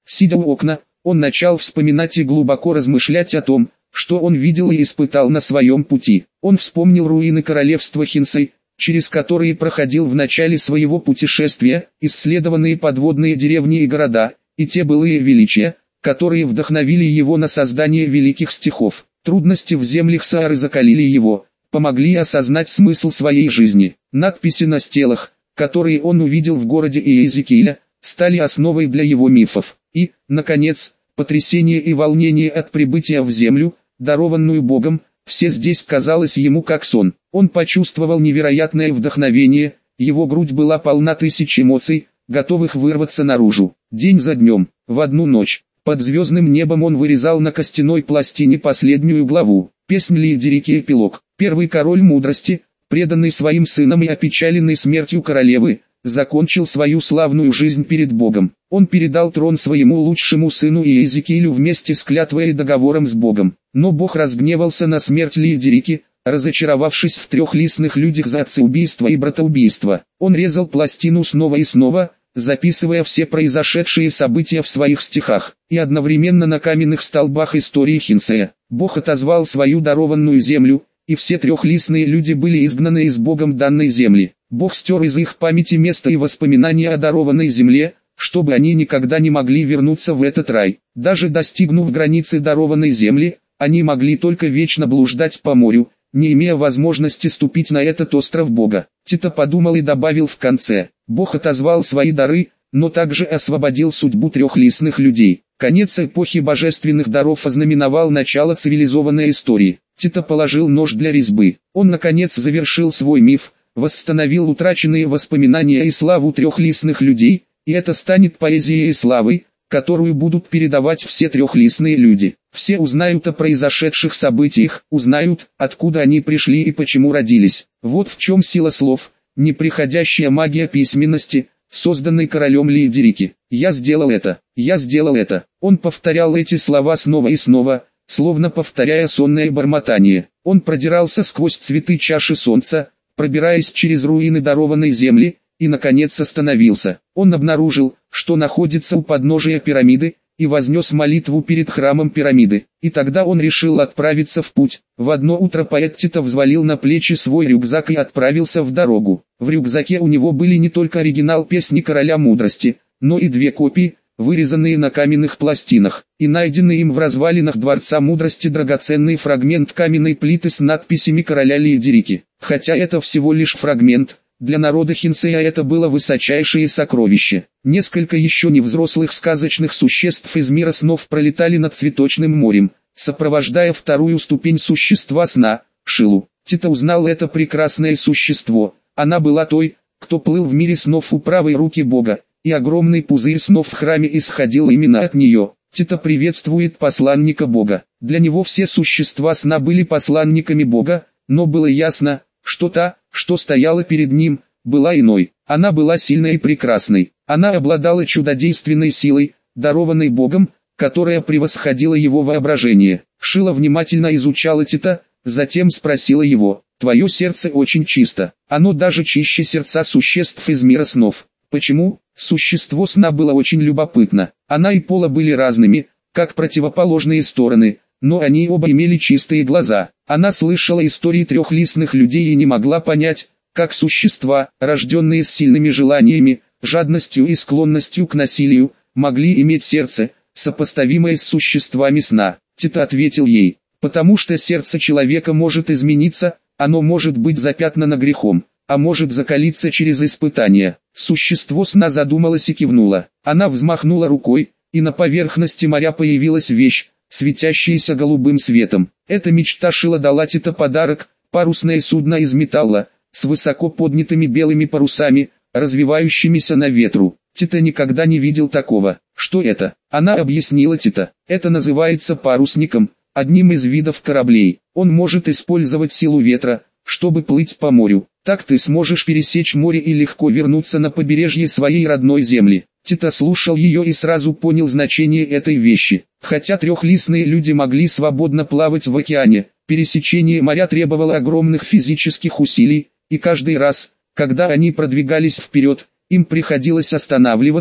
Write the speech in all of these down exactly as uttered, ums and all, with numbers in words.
Сидя у окна, он начал вспоминать и глубоко размышлять о том, что он видел и испытал на своем пути. Он вспомнил руины королевства Хинсэй, через которые проходил в начале своего путешествия, исследованные подводные деревни и города, и те былые величия, которые вдохновили его на создание великих стихов. Трудности в землях Саары закалили его, помогли осознать смысл своей жизни. Надписи на стелах, которые он увидел в городе Иезекииля, стали основой для его мифов. И, наконец, потрясение и волнение от прибытия в землю, дарованную Богом, все здесь казалось ему как сон. Он почувствовал невероятное вдохновение, его грудь была полна тысяч эмоций, готовых вырваться наружу. День за днем, в одну ночь, под звездным небом он вырезал на костяной пластине последнюю главу. Песнь Лиедерики эпилог. Первый король мудрости, преданный своим сынам и опечаленный смертью королевы, закончил свою славную жизнь перед Богом. Он передал трон своему лучшему сыну Иезекиилю вместе с клятвой и договором с Богом. Но Бог разгневался на смерть Лиедерики, разочаровавшись в трех лесных людях за отцеубийство и братоубийство. Он резал пластину снова и снова, записывая все произошедшие события в своих стихах, и одновременно на каменных столбах истории Хинсэя. Бог отозвал свою дарованную землю, и все трехлистные люди были изгнаны из Богом данной земли. Бог стер из их памяти место и воспоминания о дарованной земле, чтобы они никогда не могли вернуться в этот рай. Даже достигнув границы дарованной земли, они могли только вечно блуждать по морю, не имея возможности ступить на этот остров Бога. Тито подумал и добавил в конце: Бог отозвал свои дары, но также освободил судьбу трехлистных людей. Конец эпохи божественных даров ознаменовал начало цивилизованной истории. Тито положил нож для резьбы. Он наконец завершил свой миф, восстановил утраченные воспоминания и славу трехлистных людей, и это станет поэзией и славой, которую будут передавать все трехлистные люди. Все узнают о произошедших событиях, узнают, откуда они пришли и почему родились. Вот в чем сила слов, неприходящая магия письменности, созданной королем Лиедерики. «Я сделал это, я сделал это». Он повторял эти слова снова и снова, словно повторяя сонное бормотание. Он продирался сквозь цветы чаши солнца, пробираясь через руины дарованной земли, и наконец остановился. Он обнаружил, что находится у подножия пирамиды, и вознес молитву перед храмом пирамиды. И тогда он решил отправиться в путь. В одно утро поэт Тито взвалил на плечи свой рюкзак и отправился в дорогу. В рюкзаке у него были не только оригинал песни Короля Мудрости, но и две копии, вырезанные на каменных пластинах, и найденный им в развалинах Дворца Мудрости драгоценный фрагмент каменной плиты с надписями Короля Лиедерики. Хотя это всего лишь фрагмент, для народа Хинсэя это было высочайшее сокровище. Несколько еще невзрослых сказочных существ из мира снов пролетали над цветочным морем, сопровождая вторую ступень существа сна, Шилу. Тито узнал это прекрасное существо. Она была той, кто плыл в мире снов у правой руки Бога, и огромный пузырь снов в храме исходил именно от нее. Тито приветствует посланника Бога. Для него все существа сна были посланниками Бога, но было ясно, что та, что стояла перед ним, была иной. Она была сильной и прекрасной. Она обладала чудодейственной силой, дарованной Богом, которая превосходила его воображение. Шила внимательно изучала Тита, затем спросила его: «Твое сердце очень чисто, оно даже чище сердца существ из мира снов». Почему? Существо сна было очень любопытно. Она и Пола были разными, как противоположные стороны, но они оба имели чистые глаза. Она слышала истории трехлистных людей и не могла понять, как существа, рожденные с сильными желаниями, жадностью и склонностью к насилию, могли иметь сердце, сопоставимое с существами сна. Тито ответил ей: «Потому что сердце человека может измениться, оно может быть запятнано грехом, а может закалиться через испытания». Существо сна задумалось и кивнуло. Она взмахнула рукой, и на поверхности моря появилась вещь, светящаяся голубым светом. Эта мечта Шила дала Тито подарок: парусное судно из металла, с высоко поднятыми белыми парусами, развивающимися на ветру. Тито никогда не видел такого. Что это? Она объяснила Тито. Это называется парусником, одним из видов кораблей. Он может использовать силу ветра, чтобы плыть по морю. Так ты сможешь пересечь море и легко вернуться на побережье своей родной земли. Тито слушал ее и сразу понял значение этой вещи. Хотя трехлистные люди могли свободно плавать в океане, пересечение моря требовало огромных физических усилий, и каждый раз, когда они продвигались вперед, им приходилось останавливаться,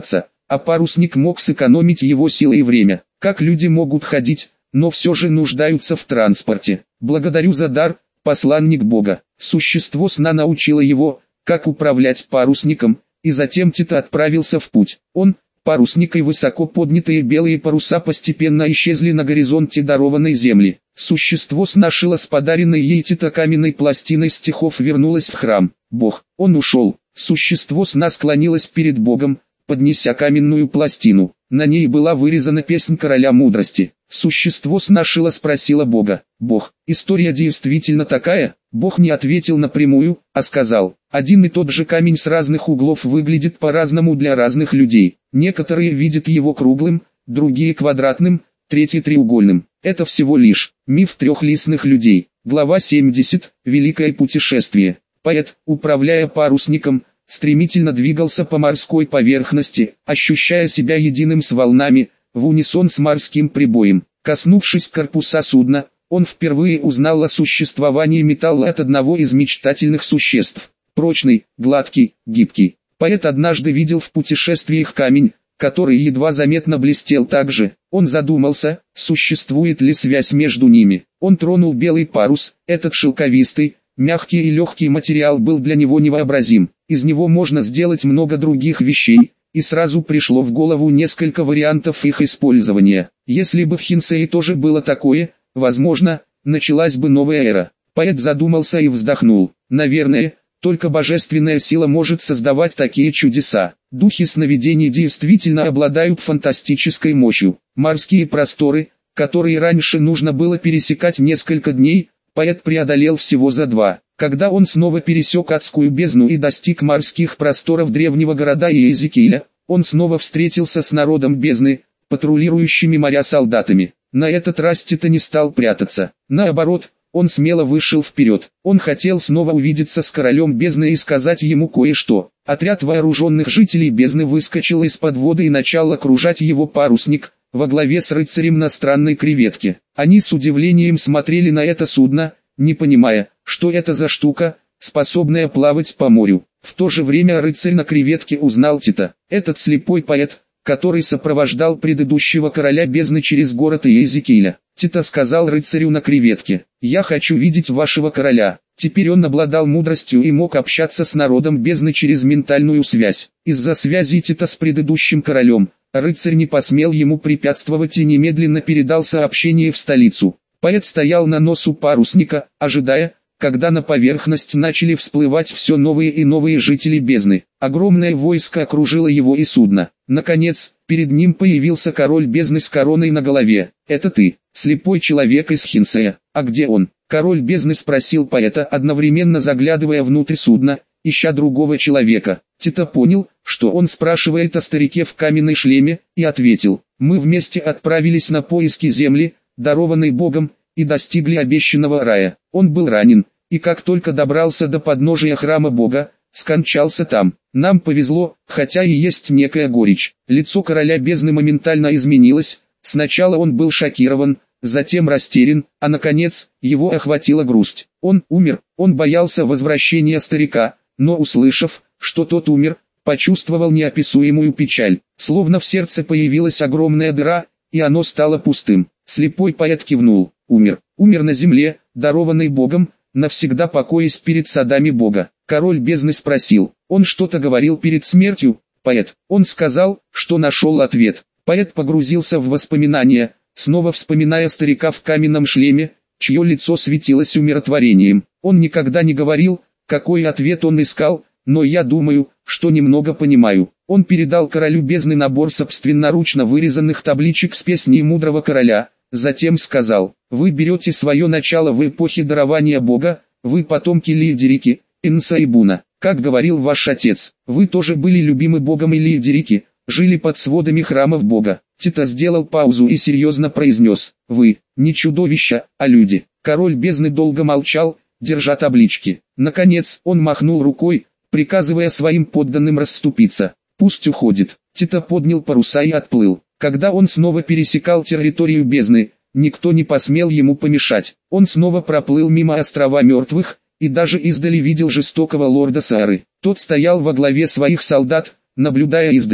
а парусник мог сэкономить его силы и время. Как люди могут ходить, но все же нуждаются в транспорте? Благодарю за дар, посланник Бога. Существо сна научило его, как управлять парусником, и затем Тита отправился в путь. Он, парусник и высоко поднятые белые паруса постепенно исчезли на горизонте дарованной земли. Существо сна шило с подаренной ей Тита каменной пластиной стихов вернулось в храм. Бог, он ушел. Существо сна склонилось перед Богом, поднеся каменную пластину. На ней была вырезана песнь короля мудрости. Существо сна шило спросило Бога: «Бог, история действительно такая?» Бог не ответил напрямую, а сказал: «Один и тот же камень с разных углов выглядит по-разному для разных людей. Некоторые видят его круглым, другие квадратным, третий треугольным. Это всего лишь миф трехлистных людей». Глава семьдесят. Великое путешествие. Поэт, управляя парусником, стремительно двигался по морской поверхности, ощущая себя единым с волнами, в унисон с морским прибоем. Коснувшись корпуса судна, он впервые узнал о существовании металла от одного из мечтательных существ. Прочный, гладкий, гибкий. Поэт однажды видел в путешествиях камень, который едва заметно блестел так же. Он задумался, существует ли связь между ними. Он тронул белый парус, этот шелковистый, мягкий и легкий материал был для него невообразим. Из него можно сделать много других вещей, и сразу пришло в голову несколько вариантов их использования. Если бы в Хинсее тоже было такое, возможно, началась бы новая эра. Поэт задумался и вздохнул. Наверное, только божественная сила может создавать такие чудеса. Духи сновидений действительно обладают фантастической мощью. Морские просторы, которые раньше нужно было пересекать несколько дней, поэт преодолел всего за два. Когда он снова пересек адскую бездну и достиг морских просторов древнего города Иезекииля, он снова встретился с народом бездны, патрулирующими моря солдатами. На этот раз Тита не стал прятаться. Наоборот, он смело вышел вперед. Он хотел снова увидеться с королем бездны и сказать ему кое-что. Отряд вооруженных жителей бездны выскочил из-под воды и начал окружать его парусник, во главе с рыцарем на странной креветке. Они с удивлением смотрели на это судно, не понимая, что это за штука, способная плавать по морю. В то же время рыцарь на креветке узнал Тита. Этот слепой поэт, который сопровождал предыдущего короля бездны через город Иезекииля. Тита сказал рыцарю на креветке: «Я хочу видеть вашего короля». Теперь он обладал мудростью и мог общаться с народом бездны через ментальную связь. Из-за связи Тита с предыдущим королем, рыцарь не посмел ему препятствовать и немедленно передал сообщение в столицу. Поэт стоял на носу парусника, ожидая, когда на поверхность начали всплывать все новые и новые жители бездны. Огромное войско окружило его и судно. Наконец, перед ним появился король бездны с короной на голове. «Это ты, слепой человек из Хинсея. А где он?» Король бездны спросил поэта, одновременно заглядывая внутрь судна, ища другого человека. Тита понял, что он спрашивает о старике в каменной шлеме, и ответил: «Мы вместе отправились на поиски земли, дарованной Богом, и достигли обещанного рая. Он был ранен, и как только добрался до подножия храма Бога, скончался там. Нам повезло, хотя и есть некая горечь». Лицо короля бездны моментально изменилось. Сначала он был шокирован, затем растерян, а наконец, его охватила грусть. Он умер, он боялся возвращения старика, но услышав, что тот умер, почувствовал неописуемую печаль. Словно в сердце появилась огромная дыра, и оно стало пустым. Слепой поэт кивнул. Умер, умер на земле, дарованный Богом, навсегда покоясь перед садами Бога. Король бездны спросил: «Он что-то говорил перед смертью?» Поэт: «Он сказал, что нашел ответ». Поэт погрузился в воспоминания, снова вспоминая старика в каменном шлеме, чье лицо светилось умиротворением. Он никогда не говорил, какой ответ он искал, но я думаю, что немного понимаю. Он передал королю бездны набор собственноручно вырезанных табличек с песней мудрого короля, затем сказал: «Вы берете свое начало в эпохе дарования Бога, вы потомки Лиедерики, Инса и Буна. Как говорил ваш отец, вы тоже были любимы Богом и Лиедерики, жили под сводами храмов Бога». Тита сделал паузу и серьезно произнес: «Вы, не чудовища, а люди». Король бездны долго молчал, держа таблички. Наконец, он махнул рукой, приказывая своим подданным расступиться. «Пусть уходит». Тита поднял паруса и отплыл. Когда он снова пересекал территорию бездны, никто не посмел ему помешать. Он снова проплыл мимо острова мертвых, и даже издали видел жестокого лорда Саары. Тот стоял во главе своих солдат, наблюдая издали,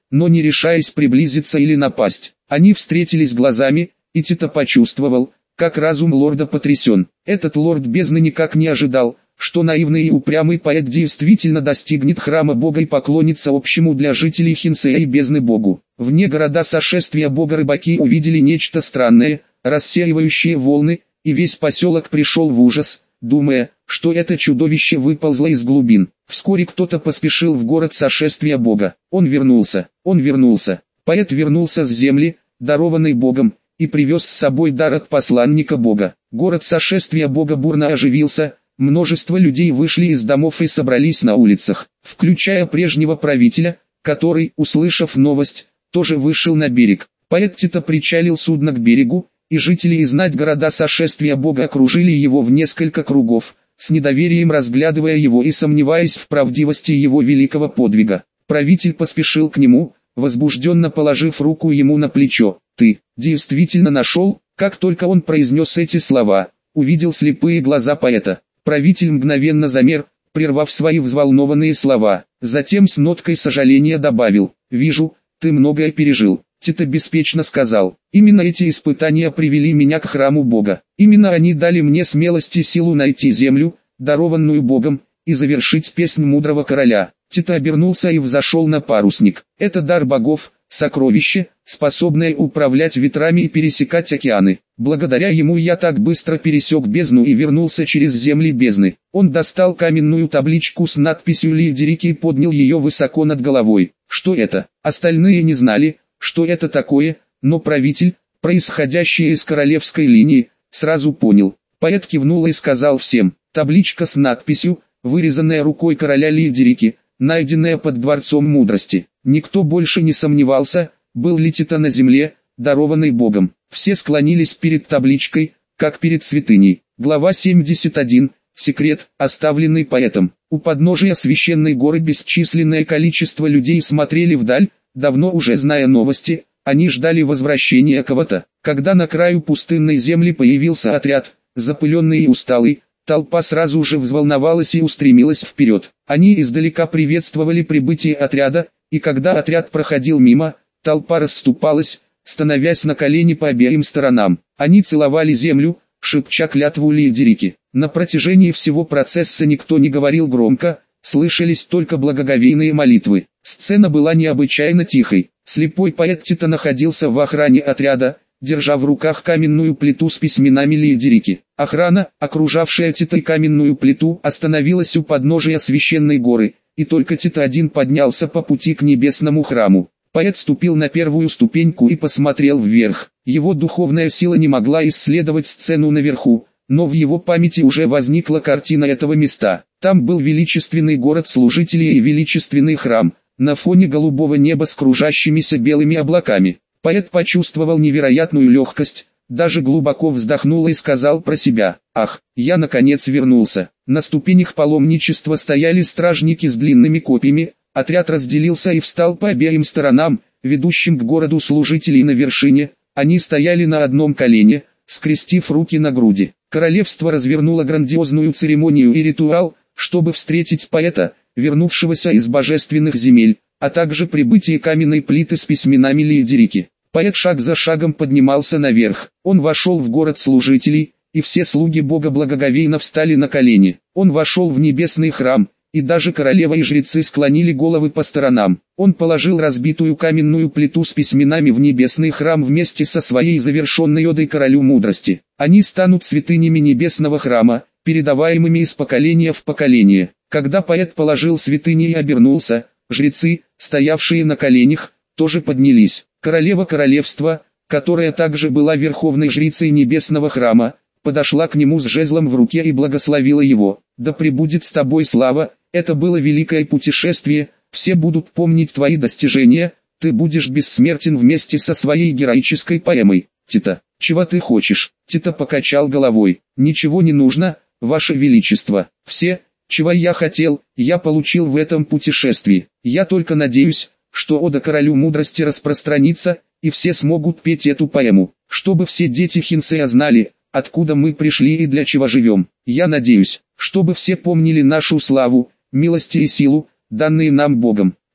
но не решаясь приблизиться или напасть. Они встретились глазами, и Тита почувствовал, как разум лорда потрясен. Этот лорд бездны никак не ожидал, что наивный и упрямый поэт действительно достигнет храма бога и поклонится общему для жителей Хинсея и бездны богу. Вне города сошествия бога рыбаки увидели нечто странное, рассеивающее волны, и весь поселок пришел в ужас, думая, что это чудовище выползло из глубин. Вскоре кто-то поспешил в город сошествия бога. Он вернулся, он вернулся. Поэт вернулся с земли, дарованной богом, и привез с собой дар от посланника бога. Город сошествия бога бурно оживился, множество людей вышли из домов и собрались на улицах, включая прежнего правителя, который, услышав новость, тоже вышел на берег. Поэт Тита причалил судно к берегу, и жители и знать города сошествия бога окружили его в несколько кругов, с недоверием разглядывая его и сомневаясь в правдивости его великого подвига. Правитель поспешил к нему, возбужденно положив руку ему на плечо. «Ты действительно нашел?» Как только он произнес эти слова, увидел слепые глаза поэта. Правитель мгновенно замер, прервав свои взволнованные слова. Затем с ноткой сожаления добавил: «Вижу, ты многое пережил». Тита беспечно сказал: «Именно эти испытания привели меня к храму Бога. Именно они дали мне смелость и силу найти землю, дарованную Богом, и завершить песнь мудрого короля». Тита обернулся и взошел на парусник. Это дар богов, сокровище, способное управлять ветрами и пересекать океаны. Благодаря ему я так быстро пересек бездну и вернулся через земли бездны. Он достал каменную табличку с надписью «Лидерики» и поднял ее высоко над головой. Что это? Остальные не знали, что это такое, но правитель, происходящий из королевской линии, сразу понял. Поэт кивнул и сказал всем: «Табличка с надписью, вырезанная рукой короля Лидерики, найденная под дворцом мудрости». Никто больше не сомневался, был ли Тита на земле, дарованный Богом. Все склонились перед табличкой, как перед святыней. Глава семьдесят один. Секрет, оставленный поэтом. У подножия священной горы бесчисленное количество людей смотрели вдаль, давно уже зная новости, они ждали возвращения кого-то. Когда на краю пустынной земли появился отряд, запыленный и усталый, толпа сразу же взволновалась и устремилась вперед. Они издалека приветствовали прибытие отряда, и когда отряд проходил мимо, толпа расступалась, становясь на колени по обеим сторонам. Они целовали землю, шепча клятву Лидерики. На протяжении всего процесса никто не говорил громко, слышались только благоговейные молитвы. Сцена была необычайно тихой. Слепой поэт Тита находился в охране отряда, держа в руках каменную плиту с письменами Лидерики. Охрана, окружавшая Тита и каменную плиту, остановилась у подножия священной горы, и только Тита один поднялся по пути к небесному храму. Поэт ступил на первую ступеньку и посмотрел вверх. Его духовная сила не могла исследовать сцену наверху, но в его памяти уже возникла картина этого места. Там был величественный город служителей и величественный храм, на фоне голубого неба с кружащимися белыми облаками. Поэт почувствовал невероятную легкость, даже глубоко вздохнул и сказал про себя: «Ах, я наконец вернулся». На ступенях паломничества стояли стражники с длинными копьями, отряд разделился и встал по обеим сторонам, ведущим к городу служителей на вершине. Они стояли на одном колене, скрестив руки на груди. Королевство развернуло грандиозную церемонию и ритуал, чтобы встретить поэта, вернувшегося из божественных земель, а также прибытие каменной плиты с письменами Лидерики. Поэт шаг за шагом поднимался наверх. Он вошел в город служителей, и все слуги Бога благоговейно встали на колени. Он вошел в небесный храм, и даже королева и жрецы склонили головы по сторонам. Он положил разбитую каменную плиту с письменами в небесный храм вместе со своей завершенной одой королю мудрости. Они станут святынями небесного храма, передаваемыми из поколения в поколение. Когда поэт положил святыни и обернулся, жрецы, стоявшие на коленях, тоже поднялись. Королева королевства, которая также была верховной жрицей небесного храма, подошла к нему с жезлом в руке и благословила его. «Да пребудет с тобой слава, это было великое путешествие, все будут помнить твои достижения, ты будешь бессмертен вместе со своей героической поэмой». «Тита, чего ты хочешь?» Тита покачал головой. «Ничего не нужно, ваше величество. Все, чего я хотел, я получил в этом путешествии. Я только надеюсь, что ода королю мудрости распространится, и все смогут петь эту поэму, чтобы все дети Хинсея знали, откуда мы пришли и для чего живем. Я надеюсь, чтобы все помнили нашу славу, милость и силу, данные нам Богом».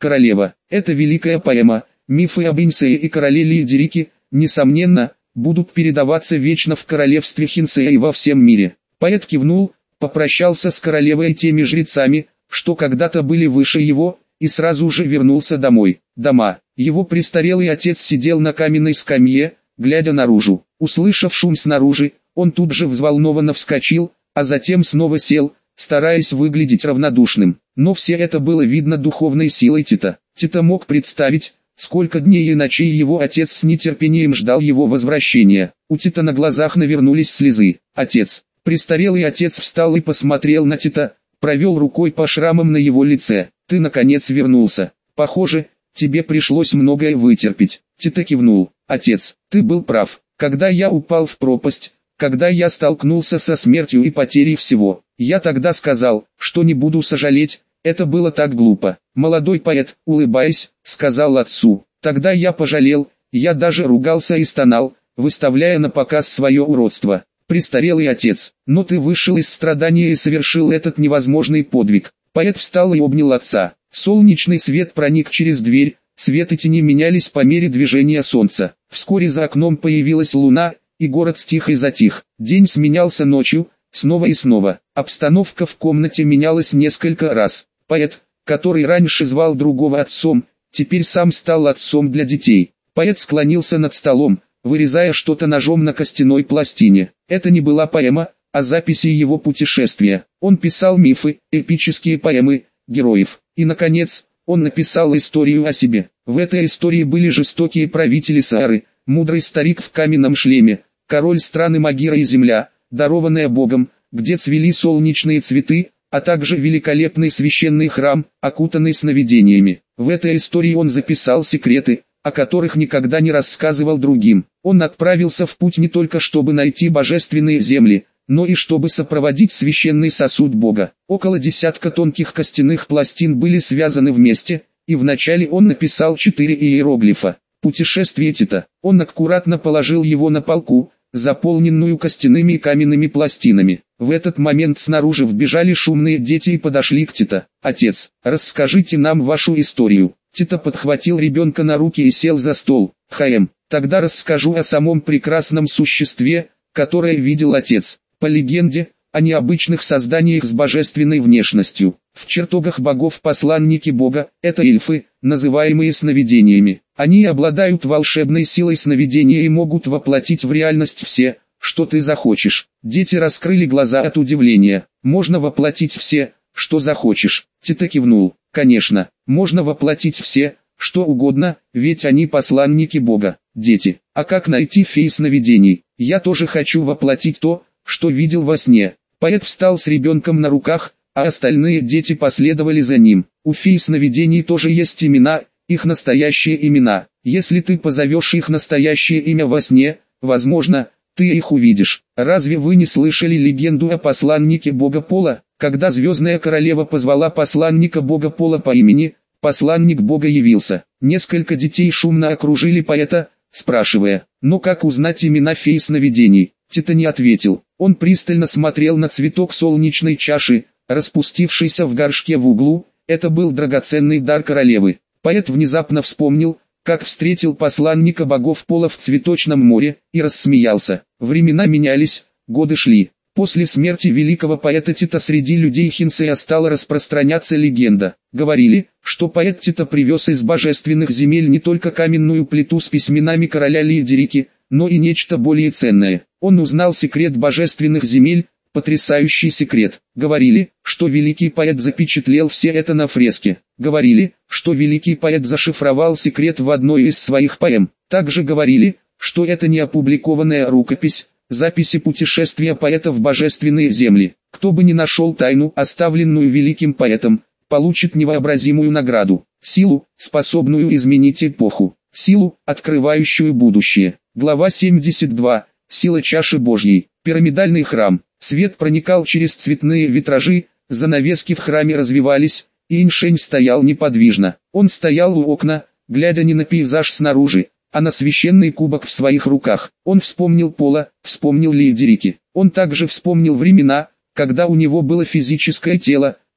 королева. Это великая поэма. Мифы об Хинсее и короле Лиедерике, несомненно, будут передаваться вечно в королевстве Хинсея и во всем мире. Поэт кивнул, попрощался с королевой и теми жрецами, что когда-то были выше его, и сразу же вернулся домой. Дома. Его престарелый отец сидел на каменной скамье, глядя наружу. Услышав шум снаружи, он тут же взволнованно вскочил, а затем снова сел, стараясь выглядеть равнодушным. Но все это было видно духовной силой Тита. Тита мог представить, сколько дней и ночей его отец с нетерпением ждал его возвращения. У Тита на глазах навернулись слезы. Отец. Престарелый отец встал и посмотрел на Тита, провел рукой по шрамам на его лице. «Ты наконец вернулся. Похоже, тебе пришлось многое вытерпеть». Тита кивнул. «Отец, ты был прав. Когда я упал в пропасть, когда я столкнулся со смертью и потерей всего, я тогда сказал, что не буду сожалеть, это было так глупо». Молодой поэт, улыбаясь, сказал отцу: «Тогда я пожалел, я даже ругался и стонал, выставляя на показ свое уродство». Престарелый отец: «Но ты вышел из страдания и совершил этот невозможный подвиг». Поэт встал и обнял отца. Солнечный свет проник через дверь, свет и тени менялись по мере движения солнца. Вскоре за окном появилась луна, и город стих и затих. День сменялся ночью, снова и снова. Обстановка в комнате менялась несколько раз. Поэт, который раньше звал другого отцом, теперь сам стал отцом для детей. Поэт склонился над столом, вырезая что-то ножом на костяной пластине. Это не была поэма, а записи его путешествия. Он писал мифы, эпические поэмы, героев. И, наконец, он написал историю о себе. В этой истории были жестокие правители Саары, мудрый старик в каменном шлеме, король страны Магира и земля, дарованная Богом, где цвели солнечные цветы, а также великолепный священный храм, окутанный сновидениями. В этой истории он записал секреты, о которых никогда не рассказывал другим. Он отправился в путь не только чтобы найти божественные земли, но и чтобы сопроводить священный сосуд Бога. Около десятка тонких костяных пластин были связаны вместе, и вначале он написал четыре иероглифа. Путешествие Тита. Он аккуратно положил его на полку, заполненную костяными и каменными пластинами. В этот момент снаружи вбежали шумные дети и подошли к Тита. «Отец, расскажите нам вашу историю». Тита подхватил ребенка на руки и сел за стол. «Хаем, тогда расскажу о самом прекрасном существе, которое видел отец. По легенде, о необычных созданиях с божественной внешностью. В чертогах богов посланники Бога – это эльфы, называемые сновидениями. Они обладают волшебной силой сновидения и могут воплотить в реальность все, что ты захочешь». Дети раскрыли глаза от удивления. «Можно воплотить все, что захочешь?» Тита кивнул. «Конечно, можно воплотить все, что угодно, ведь они посланники Бога». Дети: «А как найти фей сновидений? Я тоже хочу воплотить то, что видел во сне». Поэт встал с ребенком на руках, а остальные дети последовали за ним. У фей сновидений тоже есть имена, их настоящие имена. Если ты позовешь их настоящее имя во сне, возможно, ты их увидишь. Разве вы не слышали легенду о посланнике Бога Пола? Когда Звездная Королева позвала посланника Бога Пола по имени, посланник Бога явился. Несколько детей шумно окружили поэта, спрашивая: «Но как узнать имена фей сновидений?» Тита не ответил. Он пристально смотрел на цветок солнечной чаши, распустившийся в горшке в углу. Это был драгоценный дар королевы. Поэт внезапно вспомнил, как встретил посланника богов Пола в цветочном море, и рассмеялся. Времена менялись, годы шли. После смерти великого поэта Тита среди людей Хинсея стала распространяться легенда. Говорили, что поэт Тита привез из божественных земель не только каменную плиту с письменами короля Лиедерики, но и нечто более ценное. Он узнал секрет божественных земель, потрясающий секрет. Говорили, что великий поэт запечатлел все это на фреске. Говорили, что великий поэт зашифровал секрет в одной из своих поэм. Также говорили, что это не опубликованная рукопись, записи путешествия поэта в божественные земли. Кто бы ни нашел тайну, оставленную великим поэтом, получит невообразимую награду. Силу, способную изменить эпоху. Силу, открывающую будущее. Глава семьдесят два. Сила чаши Божьей. Пирамидальный храм. Свет проникал через цветные витражи, занавески в храме развивались, и Иншень стоял неподвижно. Он стоял у окна, глядя не на пейзаж снаружи, а на священный кубок в своих руках. Он вспомнил Пола, вспомнил Лиедерики. Он также вспомнил времена, когда у него было физическое тело,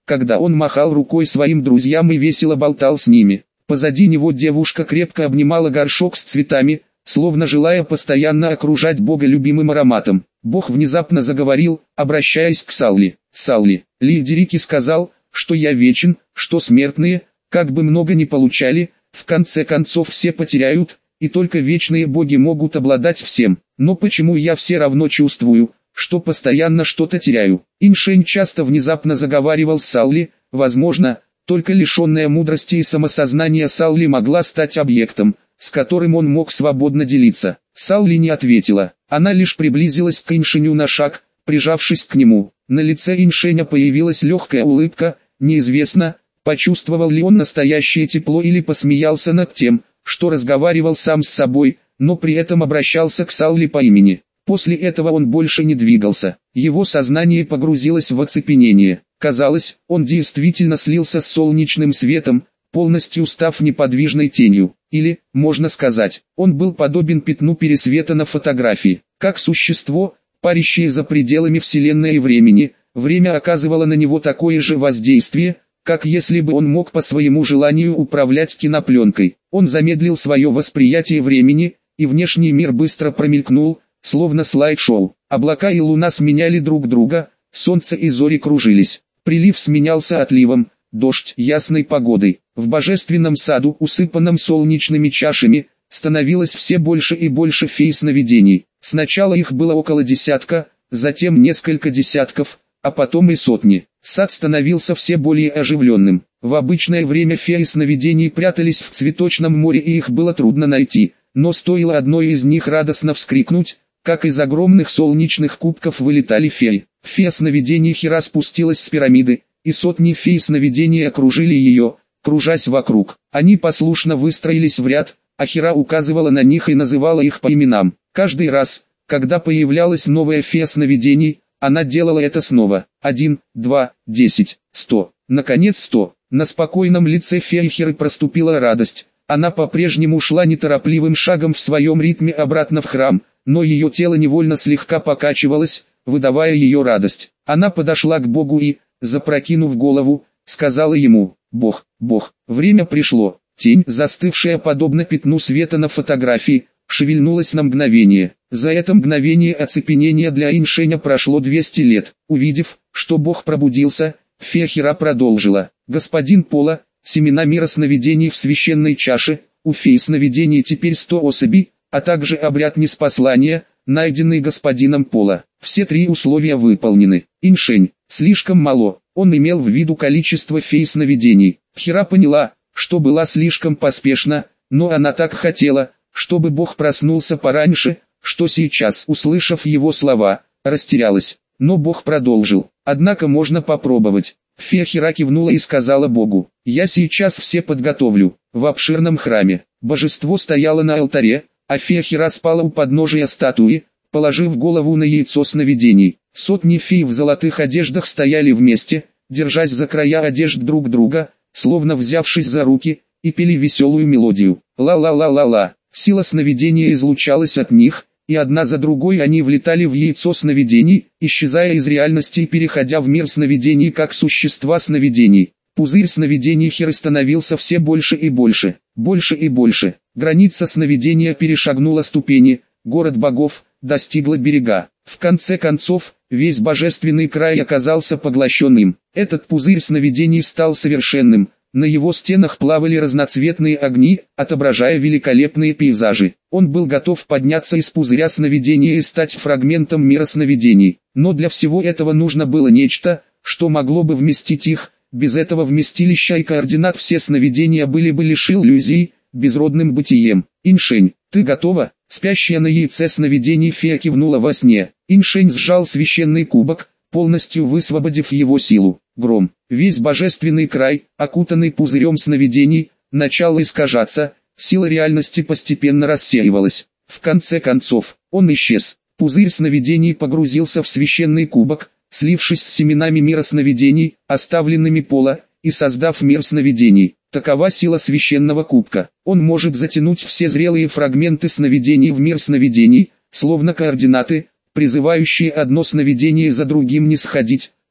когда он махал рукой своим друзьям и весело болтал с ними. Позади него девушка крепко обнимала горшок с цветами, словно желая постоянно окружать Бога любимым ароматом. Бог внезапно заговорил, обращаясь к Саули. «Саули, Лидерики сказал, что я вечен, что смертные, как бы много ни получали, в конце концов все потеряют, и только вечные боги могут обладать всем. Но почему я все равно чувствую, что постоянно что-то теряю?» Иншень часто внезапно заговаривал с Саули, возможно, только лишенная мудрости и самосознания Саули могла стать объектом, с которым он мог свободно делиться. Саули не ответила, она лишь приблизилась к Иншеню на шаг, прижавшись к нему. На лице Иншеня появилась легкая улыбка, неизвестно, почувствовал ли он настоящее тепло или посмеялся над тем, что разговаривал сам с собой, но при этом обращался к Саули по имени. После этого он больше не двигался, его сознание погрузилось в оцепенение. Казалось, он действительно слился с солнечным светом, полностью став неподвижной тенью. Или, можно сказать, он был подобен пятну пересвета на фотографии. Как существо, парящее за пределами Вселенной и времени, время оказывало на него такое же воздействие, как если бы он мог по своему желанию управлять кинопленкой. Он замедлил свое восприятие времени, и внешний мир быстро промелькнул, словно слайд-шоу. Облака и луна сменяли друг друга, солнце и зори кружились. Прилив сменялся отливом, дождь ясной погодой. В божественном саду, усыпанном солнечными чашами, становилось все больше и больше фей сновидений. Сначала их было около десятка, затем несколько десятков, а потом и сотни. Сад становился все более оживленным. В обычное время феи сновидений прятались в цветочном море и их было трудно найти, но стоило одной из них радостно вскрикнуть, как из огромных солнечных кубков вылетали феи. Фея сновидений Хира спустилась с пирамиды, и сотни фей сновидений окружили ее, кружась вокруг. Они послушно выстроились в ряд, а Хира указывала на них и называла их по именам. Каждый раз, когда появлялась новая фея сновидений, она делала это снова. Один, два, десять, сто. Наконец сто. На спокойном лице феи Хиры проступила радость. Она по-прежнему шла неторопливым шагом в своем ритме обратно в храм, но ее тело невольно слегка покачивалось, выдавая ее радость. Она подошла к Богу и, запрокинув голову, сказала ему: «Бог, Бог, время пришло». Тень, застывшая подобно пятну света на фотографии, шевельнулась на мгновение. За это мгновение оцепенения для Иншеня прошло двести лет. Увидев, что Бог пробудился, фея Хира продолжила: «Господин Пола, семена мира сновидений в священной чаше, у фей сновидений теперь сто особей, а также обряд неспослания, найденный господином Пола. Все три условия выполнены». Иншень: «Слишком мало». Он имел в виду количество фей сновидений. Хира поняла, что была слишком поспешна, но она так хотела, чтобы Бог проснулся пораньше, что сейчас, услышав его слова, растерялась. Но Бог продолжил: «Однако можно попробовать». Фея Хира кивнула и сказала Богу: «Я сейчас все подготовлю». В обширном храме божество стояло на алтаре, а фея Хира спала у подножия статуи, положив голову на яйцо сновидений. Сотни фей в золотых одеждах стояли вместе, держась за края одежд друг друга, словно взявшись за руки, и пели веселую мелодию. Ла-ла-ла-ла-ла. Сила сновидения излучалась от них, и одна за другой они влетали в яйцо сновидений, исчезая из реальности и переходя в мир сновидений как существа сновидений. Пузырь сновидений Хиры становился все больше и больше, больше и больше. Граница сновидения перешагнула ступени, город богов достигла берега. В конце концов, весь божественный край оказался поглощенным. Этот пузырь сновидений стал совершенным. На его стенах плавали разноцветные огни, отображая великолепные пейзажи. Он был готов подняться из пузыря сновидения и стать фрагментом мира сновидений. Но для всего этого нужно было нечто, что могло бы вместить их. Без этого вместилища и координат все сновидения были бы лишь иллюзий, безродным бытием. Иншень, ты готова? Спящая на яйце сновидений фея кивнула во сне. Иншень сжал священный кубок, полностью высвободив его силу. Гром. Весь божественный край, окутанный пузырем сновидений, начал искажаться, сила реальности постепенно рассеивалась. В конце концов, он исчез. Пузырь сновидений погрузился в священный кубок, слившись с семенами мира сновидений, оставленными Пола, и создав мир сновидений. Такова сила священного кубка. Он может затянуть все зрелые фрагменты сновидений в мир сновидений, словно координаты, призывающие одно сновидение за другим не сходить,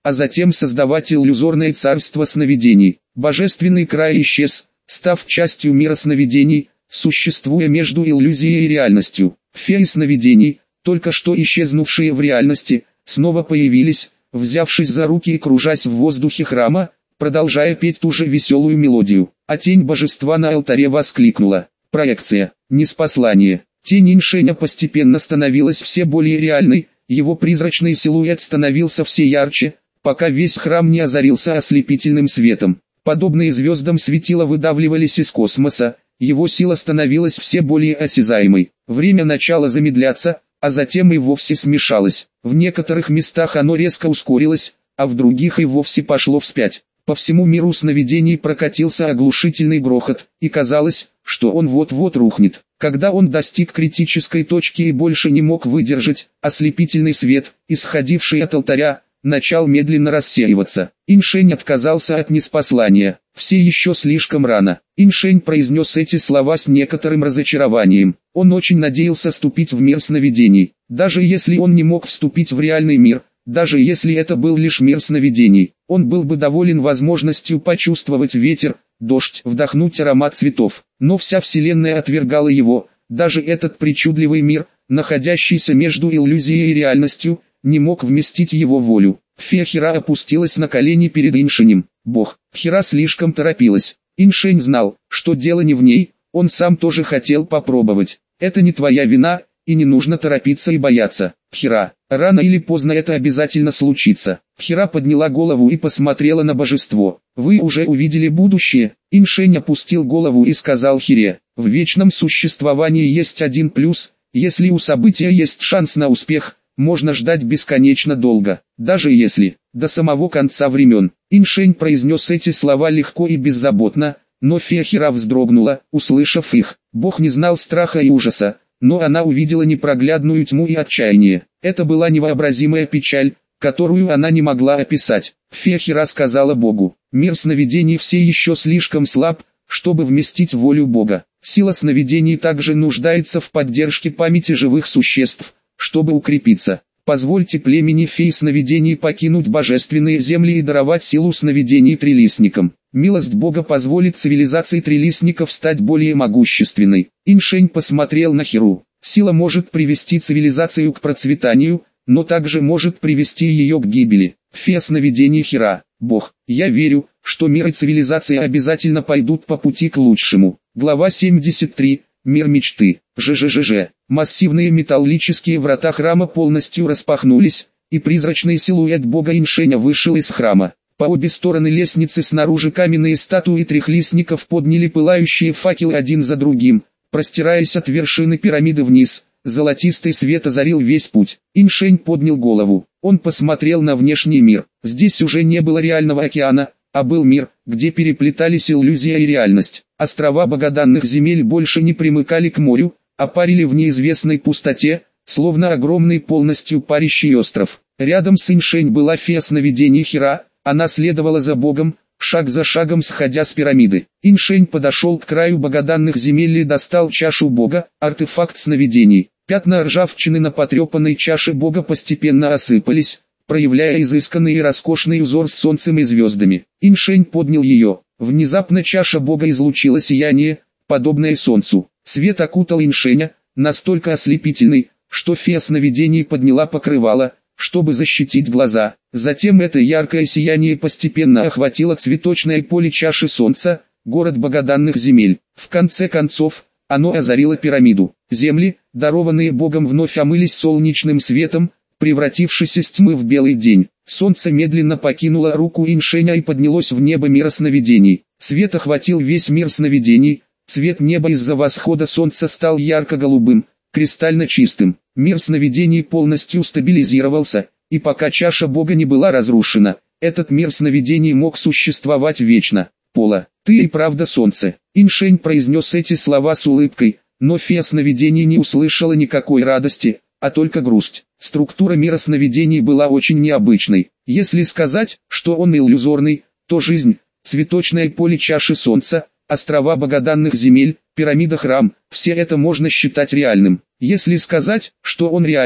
а затем создавать иллюзорное царство сновидений. Божественный край исчез, став частью мира сновидений, существуя между иллюзией и реальностью. Феи сновидений, только что исчезнувшие в реальности, снова появились, взявшись за руки и кружась в воздухе храма, продолжая петь ту же веселую мелодию. А тень божества на алтаре воскликнула: «Проекция, ниспослание». Тень Иншеня постепенно становилась все более реальной, его призрачный силуэт становился все ярче, пока весь храм не озарился ослепительным светом. Подобные звездам светила выдавливались из космоса, его сила становилась все более осязаемой. Время начало замедляться, а затем и вовсе смешалось. В некоторых местах оно резко ускорилось, а в других и вовсе пошло вспять. По всему миру сновидений прокатился оглушительный грохот, и казалось, что он вот-вот рухнет. Когда он достиг критической точки и больше не мог выдержать, ослепительный свет, исходивший от алтаря, начал медленно рассеиваться. Иншень отказался от ниспослания. Все еще слишком рано. Иншень произнес эти слова с некоторым разочарованием. Он очень надеялся вступить в мир сновидений. Даже если он не мог вступить в реальный мир, даже если это был лишь мир сновидений, он был бы доволен возможностью почувствовать ветер, дождь, вдохнуть аромат цветов. Но вся вселенная отвергала его, даже этот причудливый мир, находящийся между иллюзией и реальностью, не мог вместить его волю. Фея Хира опустилась на колени перед Иншенем. Бог, Хира слишком торопилась. Иншень знал, что дело не в ней, он сам тоже хотел попробовать. Это не твоя вина, и не нужно торопиться и бояться. Хира, рано или поздно это обязательно случится. Хира подняла голову и посмотрела на божество. Вы уже увидели будущее? Иншень опустил голову и сказал Хире: в вечном существовании есть один плюс, если у события есть шанс на успех, можно ждать бесконечно долго, даже если, до самого конца времен. Иншень произнес эти слова легко и беззаботно, но фея Хира вздрогнула, услышав их. Бог не знал страха и ужаса, но она увидела непроглядную тьму и отчаяние. Это была невообразимая печаль, которую она не могла описать. Фея Хира сказала Богу: мир сновидений все еще слишком слаб, чтобы вместить волю Бога. Сила сновидений также нуждается в поддержке памяти живых существ, чтобы укрепиться. Позвольте племени фей сновидений покинуть божественные земли и даровать силу сновидений трилистникам. Милость Бога позволит цивилизации трилистников стать более могущественной. Иншень посмотрел на Хиру. Сила может привести цивилизацию к процветанию, но также может привести ее к гибели. Фея сновидений Хира: Бог, я верю, что мир и цивилизация обязательно пойдут по пути к лучшему. Глава семьдесят три. Мир мечты. ЖЖЖЖ. Массивные металлические врата храма полностью распахнулись, и призрачный силуэт бога Иншеня вышел из храма. По обе стороны лестницы снаружи каменные статуи трехлистников подняли пылающие факелы один за другим, простираясь от вершины пирамиды вниз. Золотистый свет озарил весь путь. Иншень поднял голову. Он посмотрел на внешний мир. Здесь уже не было реального океана, а был мир, где переплетались иллюзия и реальность. Острова богоданных земель больше не примыкали к морю, а парили в неизвестной пустоте, словно огромный полностью парящий остров. Рядом с Иншень была фея сновидений Хира, она следовала за богом, шаг за шагом сходя с пирамиды. Иншень подошел к краю богоданных земель и достал чашу бога, артефакт сновидений. Пятна ржавчины на потрепанной чаше бога постепенно осыпались, проявляя изысканный и роскошный узор с солнцем и звездами. Иншень поднял ее. Внезапно чаша бога излучила сияние, подобное солнцу. Свет окутал Иншеня, настолько ослепительный, что фея сновидений подняла покрывало, чтобы защитить глаза. Затем это яркое сияние постепенно охватило цветочное поле чаши солнца, город богоданных земель. В конце концов, оно озарило пирамиду. Земли, дарованные богом, вновь омылись солнечным светом, превратившись из тьмы в белый день. Солнце медленно покинуло руку Иншеня и поднялось в небо мира сновидений. Свет охватил весь мир сновидений, цвет неба из-за восхода солнца стал ярко-голубым, кристально чистым. Мир сновидений полностью стабилизировался, и пока чаша бога не была разрушена, этот мир сновидений мог существовать вечно. Пола, ты и правда солнце. Иншень произнес эти слова с улыбкой, но фея сновидений не услышала никакой радости, а только грусть. Структура мира сновидений была очень необычной. Если сказать, что он иллюзорный, то жизнь, цветочное поле чаши солнца, острова богоданных земель, пирамида храм, все это можно считать реальным. Если сказать, что он реален,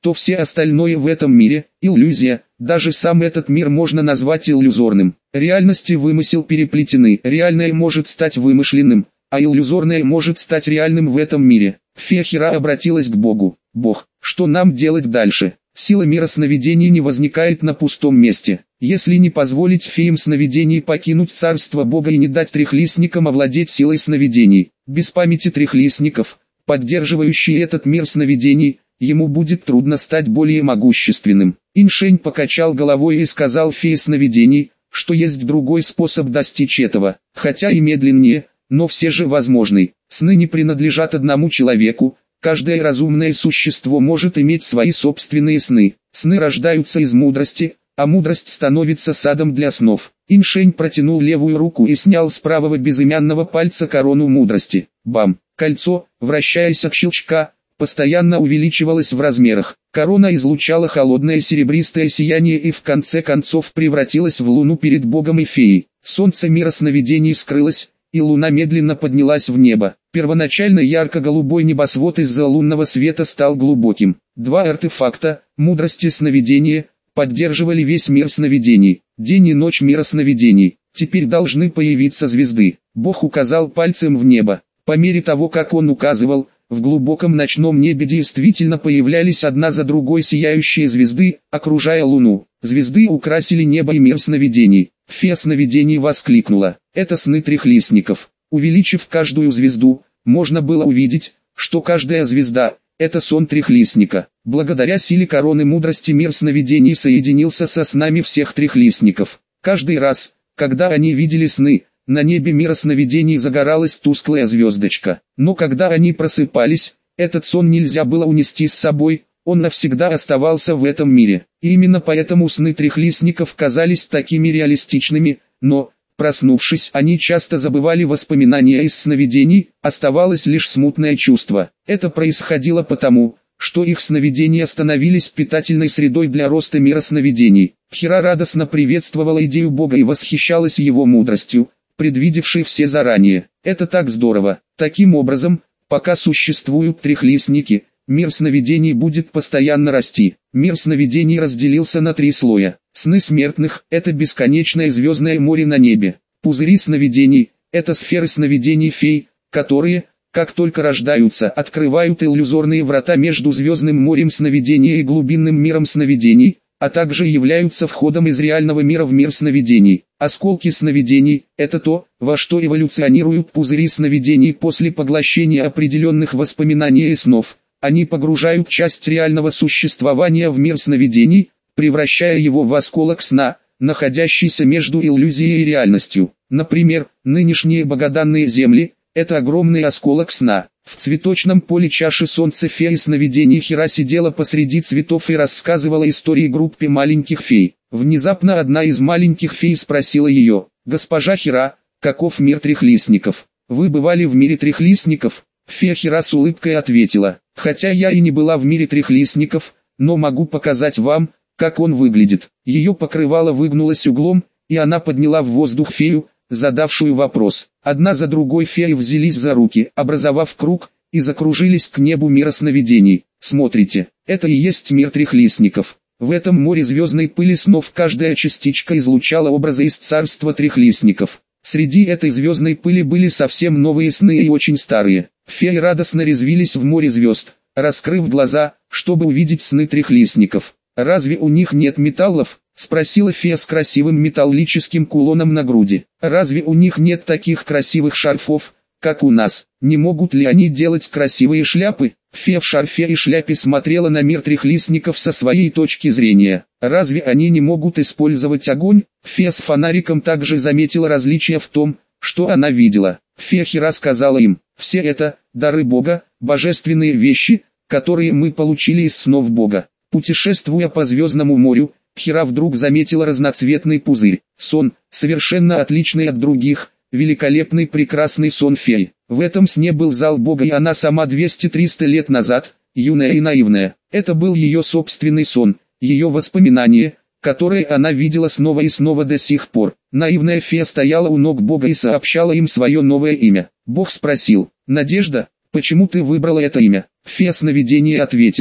то все остальное в этом мире – иллюзия, даже сам этот мир можно назвать иллюзорным. Реальность и вымысел переплетены, реальное может стать вымышленным, а иллюзорное может стать реальным в этом мире. Фея Хира обратилась к Богу. «Бог, что нам делать дальше? Сила мира сновидений не возникает на пустом месте. Если не позволить феям сновидений покинуть царство Бога и не дать трехлистникам овладеть силой сновидений, без памяти трехлистников, поддерживающие этот мир сновидений, ему будет трудно стать более могущественным». Иншень покачал головой и сказал фее сновидений, что есть другой способ достичь этого, хотя и медленнее, но все же возможный. Сны не принадлежат одному человеку, каждое разумное существо может иметь свои собственные сны. Сны рождаются из мудрости, а мудрость становится садом для снов. Иншень протянул левую руку и снял с правого безымянного пальца корону мудрости. Бам! Кольцо, вращаясь от щелчка, постоянно увеличивалось в размерах. Корона излучала холодное серебристое сияние и в конце концов превратилась в луну перед Богом и феей. Солнце мира сновидений скрылось, и луна медленно поднялась в небо. Первоначально ярко-голубой небосвод из-за лунного света стал глубоким. Два артефакта, мудрости сновидения, поддерживали весь мир сновидений. День и ночь мира сновидений. Теперь должны появиться звезды. Бог указал пальцем в небо. По мере того, как он указывал, в глубоком ночном небе действительно появлялись одна за другой сияющие звезды, окружая луну. Звезды украсили небо и мир сновидений. Фея сновидений воскликнула: «Это сны трехлистников». Увеличив каждую звезду, можно было увидеть, что каждая звезда – это сон трехлистника. Благодаря силе короны мудрости мир сновидений соединился со снами всех трехлистников. Каждый раз, когда они видели сны, на небе мира сновидений загоралась тусклая звездочка. Но когда они просыпались, этот сон нельзя было унести с собой, он навсегда оставался в этом мире. И именно поэтому сны трехлистников казались такими реалистичными, но, проснувшись, они часто забывали воспоминания из сновидений, оставалось лишь смутное чувство. Это происходило потому, что их сновидения становились питательной средой для роста мира сновидений. Хира радостно приветствовала идею Бога и восхищалась его мудростью, предвидевшей все заранее. Это так здорово. Таким образом, пока существуют трехлистники, мир сновидений будет постоянно расти. Мир сновидений разделился на три слоя. Сны смертных – это бесконечное звездное море на небе. Пузыри сновидений – это сферы сновидений фей, которые, как только рождаются, открывают иллюзорные врата между звездным морем сновидения и глубинным миром сновидений, а также являются входом из реального мира в мир сновидений. Осколки сновидений – это то, во что эволюционируют пузыри сновидений после поглощения определенных воспоминаний и снов. Они погружают часть реального существования в мир сновидений, превращая его в осколок сна, находящийся между иллюзией и реальностью. Например, нынешние богоданные земли – это огромный осколок сна. В цветочном поле чаши солнца фея сновидений Хира сидела посреди цветов и рассказывала истории группе маленьких фей. Внезапно одна из маленьких фей спросила ее: «Госпожа Хира, каков мир трехлистников? Вы бывали в мире трехлистников?» Фея Хира с улыбкой ответила: «Хотя я и не была в мире трехлистников, но могу показать вам, как он выглядит». Ее покрывало выгнулось углом, и она подняла в воздух фею, задавшую вопрос. Одна за другой феи взялись за руки, образовав круг, и закружились к небу мира сновидений. «Смотрите, это и есть мир трехлистников. В этом море звездной пыли снов каждая частичка излучала образы из царства трехлистников. Среди этой звездной пыли были совсем новые сны и очень старые. Феи радостно резвились в море звезд, раскрыв глаза, чтобы увидеть сны трехлистников. «Разве у них нет металлов?» — спросила фея с красивым металлическим кулоном на груди. «Разве у них нет таких красивых шарфов, как у нас? Не могут ли они делать красивые шляпы?» Фея в шарфе и шляпе смотрела на мир трехлистников со своей точки зрения. «Разве они не могут использовать огонь?» Фея с фонариком также заметила различия в том, что она видела. Фея Хира сказала им: «Все это – дары Бога, божественные вещи, которые мы получили из снов Бога». Путешествуя по звездному морю, Хира вдруг заметила разноцветный пузырь. Сон, совершенно отличный от других, великолепный прекрасный сон феи. В этом сне был зал Бога и она сама двести-триста лет назад, юная и наивная. Это был ее собственный сон, ее воспоминание, которое она видела снова и снова до сих пор. Наивная фея стояла у ног Бога и сообщала им свое новое имя. Бог спросил: «Надежда, почему ты выбрала это имя?» Фея сновидения ответила: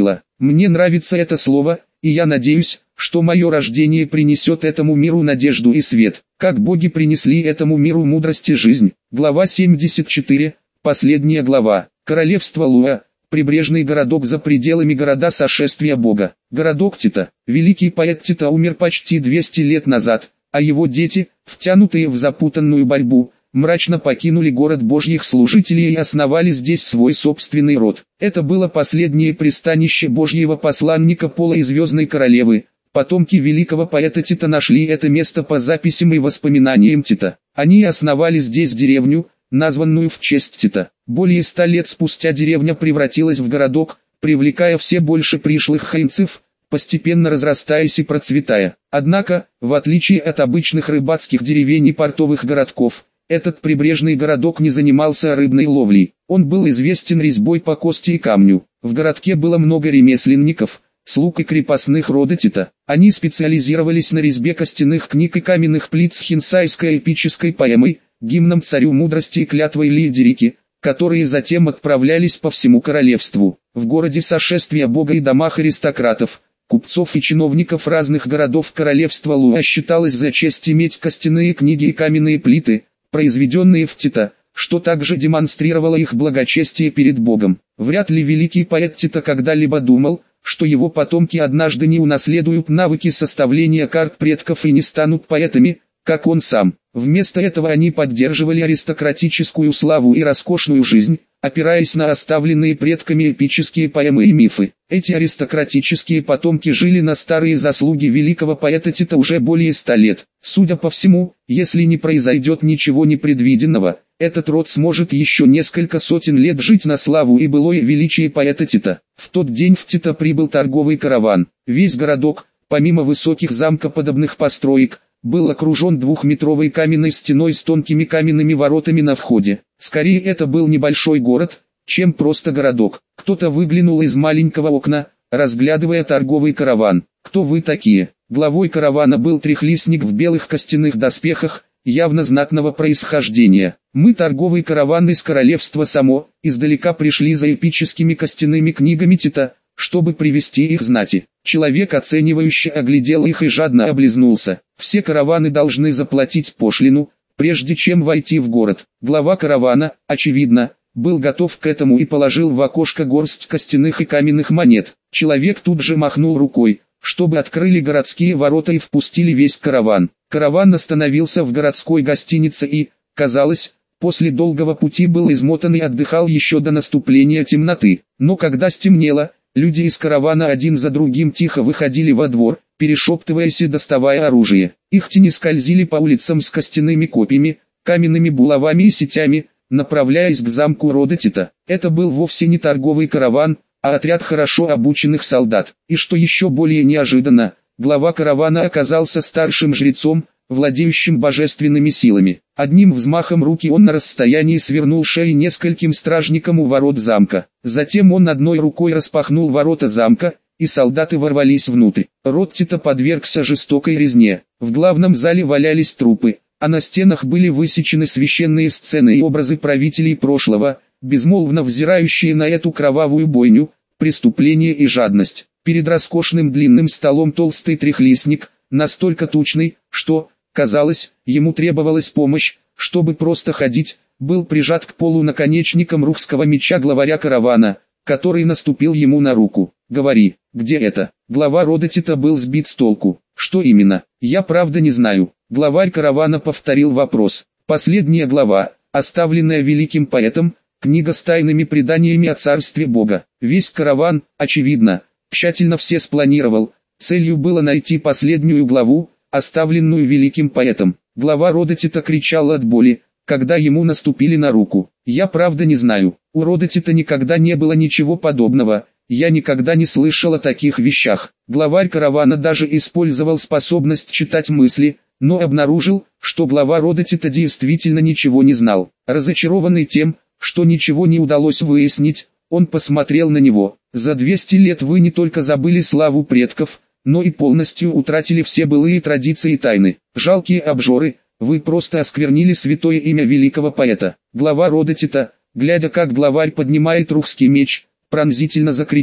Мне нравится это слово, и я надеюсь, что мое рождение принесет этому миру надежду и свет, как боги принесли этому миру мудрость и жизнь. Глава семьдесят четыре, последняя глава. Королевство Луа, прибрежный городок за пределами города сошествия Бога. Городок Тита. Великий поэт Тита умер почти двести лет назад, а его дети, втянутые в запутанную борьбу, мрачно покинули город Божьих служителей и основали здесь свой собственный род. Это было последнее пристанище Божьего посланника Пола и Звездной Королевы. Потомки великого поэта Тита нашли это место по записям и воспоминаниям Тита. Они основали здесь деревню, названную в честь Тита. Более ста лет спустя деревня превратилась в городок, привлекая все больше пришлых хайнцев, постепенно разрастаясь и процветая. Однако, в отличие от обычных рыбацких деревень и портовых городков, этот прибрежный городок не занимался рыбной ловлей. Он был известен резьбой по кости и камню. В городке было много ремесленников, слуг и крепостных рода Тита. Они специализировались на резьбе костяных книг и каменных плит с хинсайской эпической поэмой, гимном царю мудрости и клятвой Лидерики, которые затем отправлялись по всему королевству. В городе сошествия Бога и домах аристократов, купцов и чиновников разных городов королевства Луа считалось за честь иметь костяные книги и каменные плиты, произведенные в Тита, что также демонстрировало их благочестие перед Богом. Вряд ли великий поэт Тита когда-либо думал, что его потомки однажды не унаследуют навыки составления карт предков и не станут поэтами, как он сам. Вместо этого они поддерживали аристократическую славу и роскошную жизнь, опираясь на оставленные предками эпические поэмы и мифы. Эти аристократические потомки жили на старые заслуги великого поэта Тита уже более ста лет. Судя по всему, если не произойдет ничего непредвиденного, этот род сможет еще несколько сотен лет жить на славу и былое величие поэта Тита. В тот день в Тита прибыл торговый караван. Весь городок, помимо высоких замкоподобных построек, был окружен двухметровой каменной стеной с тонкими каменными воротами на входе. Скорее это был небольшой город, чем просто городок. Кто-то выглянул из маленького окна, разглядывая торговый караван. «Кто вы такие?» Главой каравана был трехлистник в белых костяных доспехах, явно знатного происхождения. «Мы торговый караван из королевства Само, издалека пришли за эпическими костяными книгами Тита, чтобы привести их знати». Человек оценивающе оглядел их и жадно облизнулся. Все караваны должны заплатить пошлину, прежде чем войти в город. Глава каравана, очевидно, был готов к этому и положил в окошко горсть костяных и каменных монет. Человек тут же махнул рукой, чтобы открыли городские ворота и впустили весь караван. Караван остановился в городской гостинице и, казалось, после долгого пути был измотан и отдыхал еще до наступления темноты. Но когда стемнело, люди из каравана один за другим тихо выходили во двор, перешептываясь и доставая оружие. Их тени скользили по улицам с костяными копьями, каменными булавами и сетями, направляясь к замку рода Тита. Это был вовсе не торговый караван, а отряд хорошо обученных солдат. И что еще более неожиданно, глава каравана оказался старшим жрецом, владеющим божественными силами. Одним взмахом руки он на расстоянии свернул шеи нескольким стражникам у ворот замка. Затем он одной рукой распахнул ворота замка, и солдаты ворвались внутрь. Род Тита подвергся жестокой резне. В главном зале валялись трупы, а на стенах были высечены священные сцены и образы правителей прошлого, безмолвно взирающие на эту кровавую бойню, преступление и жадность. Перед роскошным длинным столом толстый трехлистник, настолько тучный, что, казалось, ему требовалась помощь, чтобы просто ходить, был прижат к полу наконечником рухского меча главаря каравана, который наступил ему на руку. «Говори, где это?» Глава рода Тита был сбит с толку. «Что именно? Я правда не знаю». Главарь каравана повторил вопрос. Последняя глава, оставленная великим поэтом, книга с тайными преданиями о царстве Бога. Весь караван, очевидно, тщательно все спланировал. Целью было найти последнюю главу, оставленную великим поэтом. Глава рода Тита кричал от боли, когда ему наступили на руку. «Я правда не знаю. У рода Тита никогда не было ничего подобного. Я никогда не слышал о таких вещах». Главарь каравана даже использовал способность читать мысли, но обнаружил, что глава рода Тита действительно ничего не знал. Разочарованный тем, что ничего не удалось выяснить, он посмотрел на него. «За двести лет вы не только забыли славу предков, но и полностью утратили все былые традиции и тайны. Жалкие обжоры, вы просто осквернили святое имя великого поэта». Глава рода Тита, глядя как главарь поднимает рухский меч, пронзительно закричал.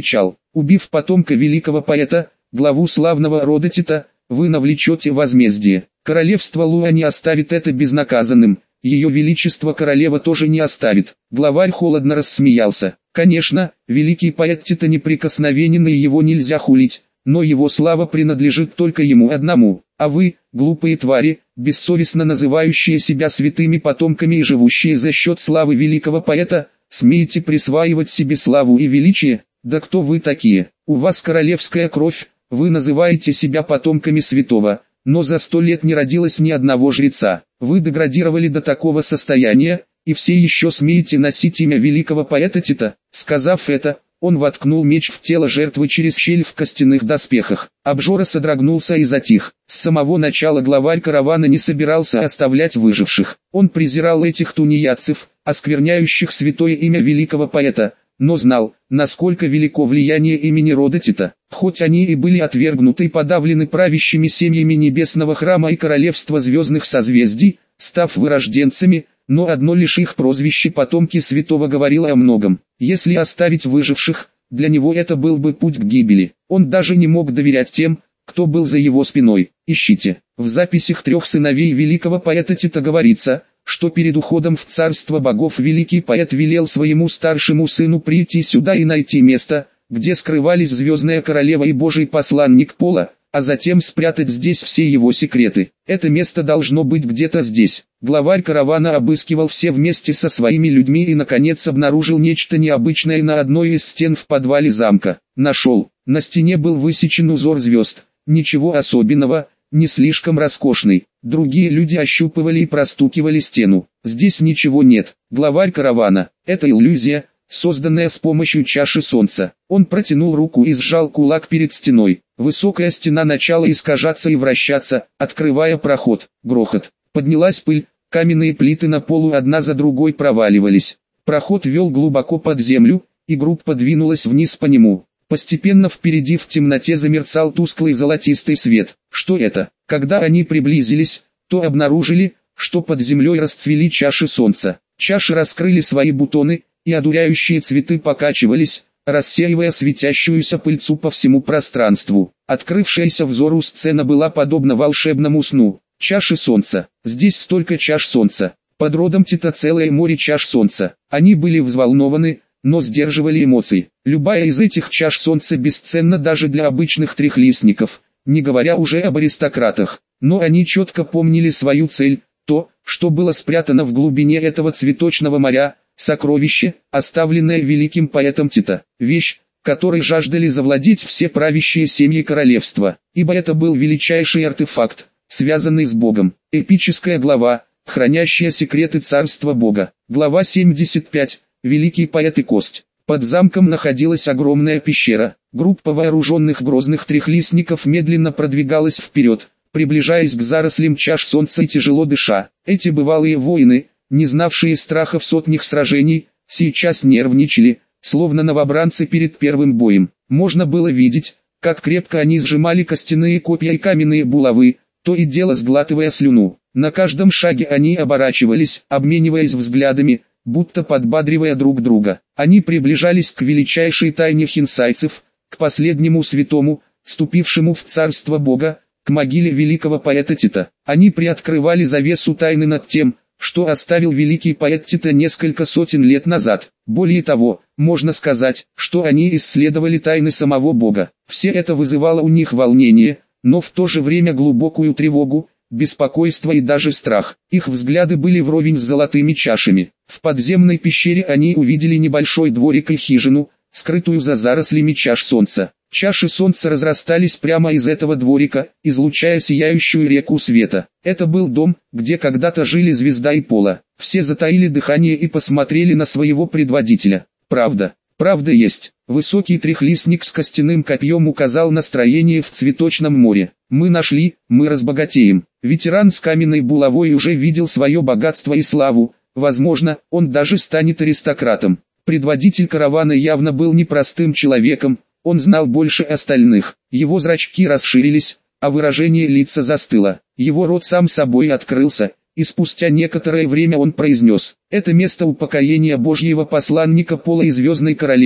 Убив потомка великого поэта, главу славного рода Тита, вы навлечете возмездие. Королевство Луа не оставит это безнаказанным, ее величество королева тоже не оставит. Главарь холодно рассмеялся. Конечно, великий поэт Тита неприкосновенен и его нельзя хулить, но его слава принадлежит только ему одному. А вы, глупые твари, бессовестно называющие себя святыми потомками и живущие за счет славы великого поэта, смеете присваивать себе славу и величие? Да кто вы такие? У вас королевская кровь, вы называете себя потомками святого, но за сто лет не родилось ни одного жреца. Вы деградировали до такого состояния, и все еще смеете носить имя великого поэта Тита. Сказав это, он воткнул меч в тело жертвы через щель в костяных доспехах. Обжора содрогнулся и затих. С самого начала главарь каравана не собирался оставлять выживших. Он презирал этих тунеядцев, оскверняющих святое имя великого поэта, но знал, насколько велико влияние имени рода Тита. Хоть они и были отвергнуты и подавлены правящими семьями Небесного Храма и Королевства Звездных Созвездий, став вырожденцами, но одно лишь их прозвище потомки святого говорило о многом. Если оставить выживших, для него это был бы путь к гибели. Он даже не мог доверять тем, кто был за его спиной. Ищите. В записях трех сыновей великого поэта Тита говорится, что перед уходом в царство богов великий поэт велел своему старшему сыну прийти сюда и найти место, где скрывались звездная королева и божий посланник Пола, а затем спрятать здесь все его секреты. Это место должно быть где-то здесь. Главарь каравана обыскивал все вместе со своими людьми и наконец обнаружил нечто необычное на одной из стен в подвале замка. Нашел. На стене был высечен узор звезд. Ничего особенного, не слишком роскошный. Другие люди ощупывали и простукивали стену. Здесь ничего нет. Главарь каравана. Это иллюзия, созданная с помощью чаши солнца. Он протянул руку и сжал кулак перед стеной. Высокая стена начала искажаться и вращаться, открывая проход. Грохот. Поднялась пыль, каменные плиты на полу одна за другой проваливались. Проход вел глубоко под землю, и группа двинулась вниз по нему. Постепенно впереди в темноте замерцал тусклый золотистый свет. Что это? Когда они приблизились, то обнаружили, что под землей расцвели чаши солнца. Чаши раскрыли свои бутоны, и одуряющие цветы покачивались, рассеивая светящуюся пыльцу по всему пространству. Открывшаяся взору сцена была подобна волшебному сну. Чаши солнца. Здесь столько чаш солнца. Под родом Тита целое море чаш солнца. Они были взволнованы, но сдерживали эмоции. Любая из этих чаш солнца бесценна даже для обычных трехлистников, не говоря уже об аристократах. Но они четко помнили свою цель, то, что было спрятано в глубине этого цветочного моря, сокровище, оставленное великим поэтом Тита, вещь, которой жаждали завладеть все правящие семьи королевства, ибо это был величайший артефакт, связанный с Богом. Эпическая глава, хранящая секреты царства Бога. Глава семьдесят пять. Великий поэт и кость. Под замком находилась огромная пещера. Группа вооруженных грозных трехлистников медленно продвигалась вперед, приближаясь к зарослям чаш солнца и тяжело дыша. Эти бывалые воины, не знавшие страха в сотнях сражений, сейчас нервничали, словно новобранцы перед первым боем. Можно было видеть, как крепко они сжимали костяные копья и каменные булавы, то и дело сглатывая слюну. На каждом шаге они оборачивались, обмениваясь взглядами, будто подбадривая друг друга. Они приближались к величайшей тайне хинсайцев, к последнему святому, ступившему в царство Бога, к могиле великого поэта Тита. Они приоткрывали завесу тайны над тем, что оставил великий поэт Тита несколько сотен лет назад. Более того, можно сказать, что они исследовали тайны самого Бога. Все это вызывало у них волнение, но в то же время глубокую тревогу, беспокойство и даже страх. Их взгляды были вровень с золотыми чашами. В подземной пещере они увидели небольшой дворик и хижину, скрытую за зарослями чаш солнца. Чаши солнца разрастались прямо из этого дворика, излучая сияющую реку света. Это был дом, где когда-то жили Звезда и Пола. Все затаили дыхание и посмотрели на своего предводителя. Правда, правда есть. Высокий трехлистник с костяным копьем указал на строение в цветочном море. Мы нашли, мы разбогатеем. Ветеран с каменной булавой уже видел свое богатство и славу. Возможно, он даже станет аристократом. Предводитель каравана явно был непростым человеком. Он знал больше остальных. Его зрачки расширились, а выражение лица застыло. Его рот сам собой открылся, и спустя некоторое время он произнес: «Это место упокоения Божьего посланника Пола и Звездной Королевы,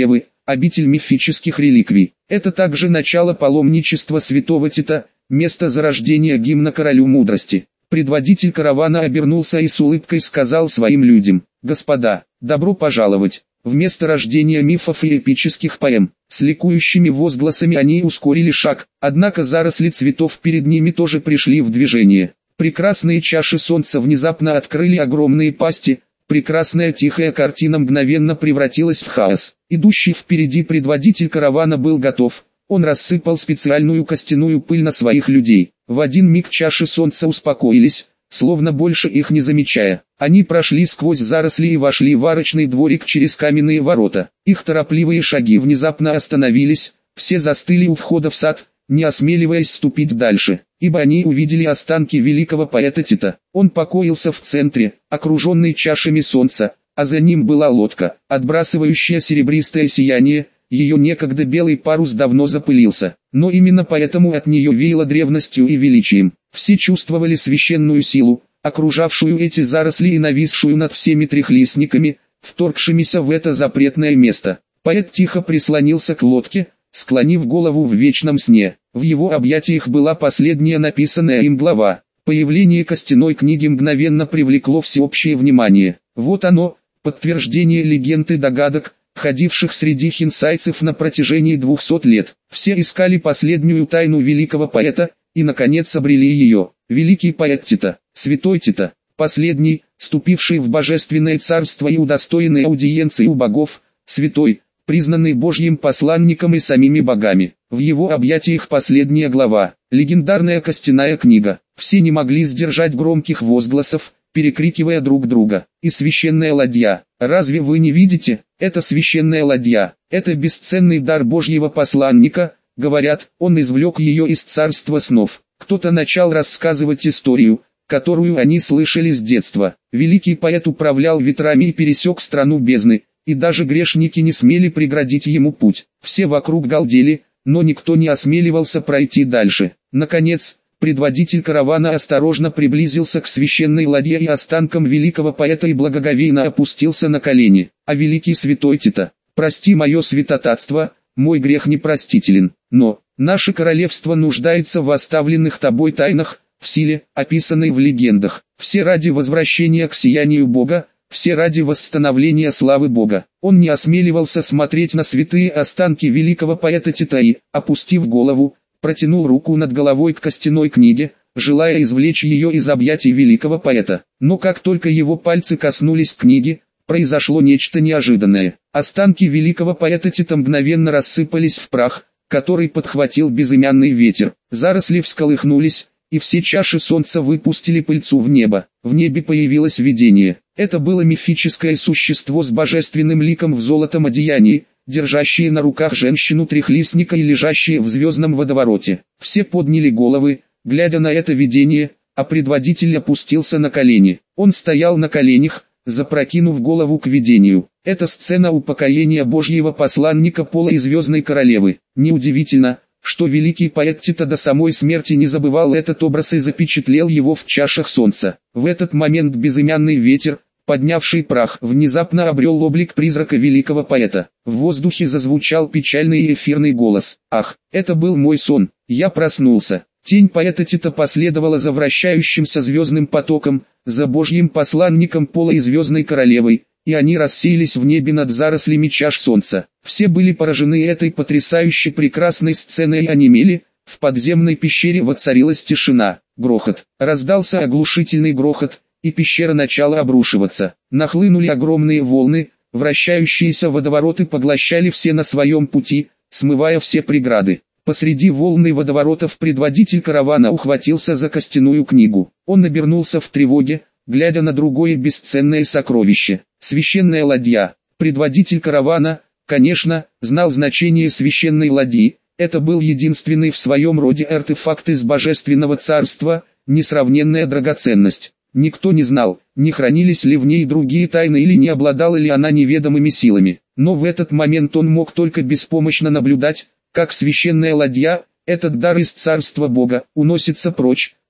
обитель мифических реликвий. Это также начало паломничества святого Тита, место зарождения гимна королю мудрости. Предводитель каравана обернулся и с улыбкой сказал своим людям: «Господа, добро пожаловать в место рождения мифов и эпических поэм». С ликующими возгласами они ускорили шаг, однако заросли цветов перед ними тоже пришли в движение. Прекрасные чаши солнца внезапно открыли огромные пасти, прекрасная тихая картина мгновенно превратилась в хаос. Идущий впереди предводитель каравана был готов. Он рассыпал специальную костяную пыль на своих людей. В один миг чаши солнца успокоились, словно больше их не замечая. Они прошли сквозь заросли и вошли в арочный дворик через каменные ворота. Их торопливые шаги внезапно остановились, все застыли у входа в сад, не осмеливаясь ступить дальше, ибо они увидели останки великого поэта Тита. Он покоился в центре, окруженный чашами солнца, а за ним была лодка, отбрасывающая серебристое сияние. Ее некогда белый парус давно запылился, но именно поэтому от нее веяло древностью и величием. Все чувствовали священную силу, окружавшую эти заросли и нависшую над всеми трехлистниками, вторгшимися в это запретное место. Поэт тихо прислонился к лодке, склонив голову в вечном сне. В его объятиях была последняя написанная им глава. Появление костяной книги мгновенно привлекло всеобщее внимание. Вот оно, подтверждение легенд и догадок, ходивших среди хинсайцев на протяжении двухсот лет. Все искали последнюю тайну великого поэта, и наконец обрели ее. Великий поэт Тита, святой Тита, последний, ступивший в божественное царство и удостоенный аудиенции у богов, святой, признанный Божьим посланником и самими богами. В его объятиях последняя глава, легендарная костяная книга. Все не могли сдержать громких возгласов, перекрикивая друг друга. И священная ладья. Разве вы не видите? Это священная ладья. Это бесценный дар Божьего посланника. Говорят, он извлек ее из царства снов. Кто-то начал рассказывать историю, которую они слышали с детства. Великий поэт управлял ветрами и пересек страну бездны, и даже грешники не смели преградить ему путь. Все вокруг галдели, но никто не осмеливался пройти дальше. Наконец, предводитель каравана осторожно приблизился к священной ладье и останкам великого поэта и благоговейно опустился на колени. А великий святой Тита, прости мое святотатство, мой грех непростителен, но наше королевство нуждается в оставленных тобой тайнах, в силе, описанной в легендах. Все ради возвращения к сиянию Бога, все ради восстановления славы Бога. Он не осмеливался смотреть на святые останки великого поэта Тита и, опустив голову, протянул руку над головой к костяной книге, желая извлечь ее из объятий великого поэта. Но как только его пальцы коснулись книги, произошло нечто неожиданное. Останки великого поэта Тита мгновенно рассыпались в прах, который подхватил безымянный ветер. Заросли всколыхнулись, и все чаши солнца выпустили пыльцу в небо. В небе появилось видение. Это было мифическое существо с божественным ликом в золотом одеянии, держащие на руках женщину-трехлистника и лежащие в звездном водовороте. Все подняли головы, глядя на это видение, а предводитель опустился на колени. Он стоял на коленях, запрокинув голову к видению. Это сцена упокоения Божьего посланника Пола и Звездной Королевы. Неудивительно, что великий поэт Тита до самой смерти не забывал этот образ и запечатлел его в чашах солнца. В этот момент безымянный ветер, поднявший прах, внезапно обрел облик призрака великого поэта. В воздухе зазвучал печальный и эфирный голос. «Ах, это был мой сон, я проснулся». Тень поэта Тита последовала за вращающимся звездным потоком, за Божьим посланником Пола и Звездной Королевой, и они рассеялись в небе над зарослями чаш солнца. Все были поражены этой потрясающе прекрасной сценой и онемели. В подземной пещере воцарилась тишина. Грохот. Раздался оглушительный грохот, и пещера начала обрушиваться. Нахлынули огромные волны, вращающиеся водовороты поглощали все на своем пути, смывая все преграды. Посреди волны водоворотов предводитель каравана ухватился за костяную книгу. Он обернулся в тревоге, глядя на другое бесценное сокровище. Священная ладья. Предводитель каравана, конечно, знал значение священной ладьи. Это был единственный в своем роде артефакт из божественного царства, несравненная драгоценность. Никто не знал, не хранились ли в ней другие тайны или не обладала ли она неведомыми силами. Но в этот момент он мог только беспомощно наблюдать, как священная ладья, этот дар из царства Бога, уносится прочь,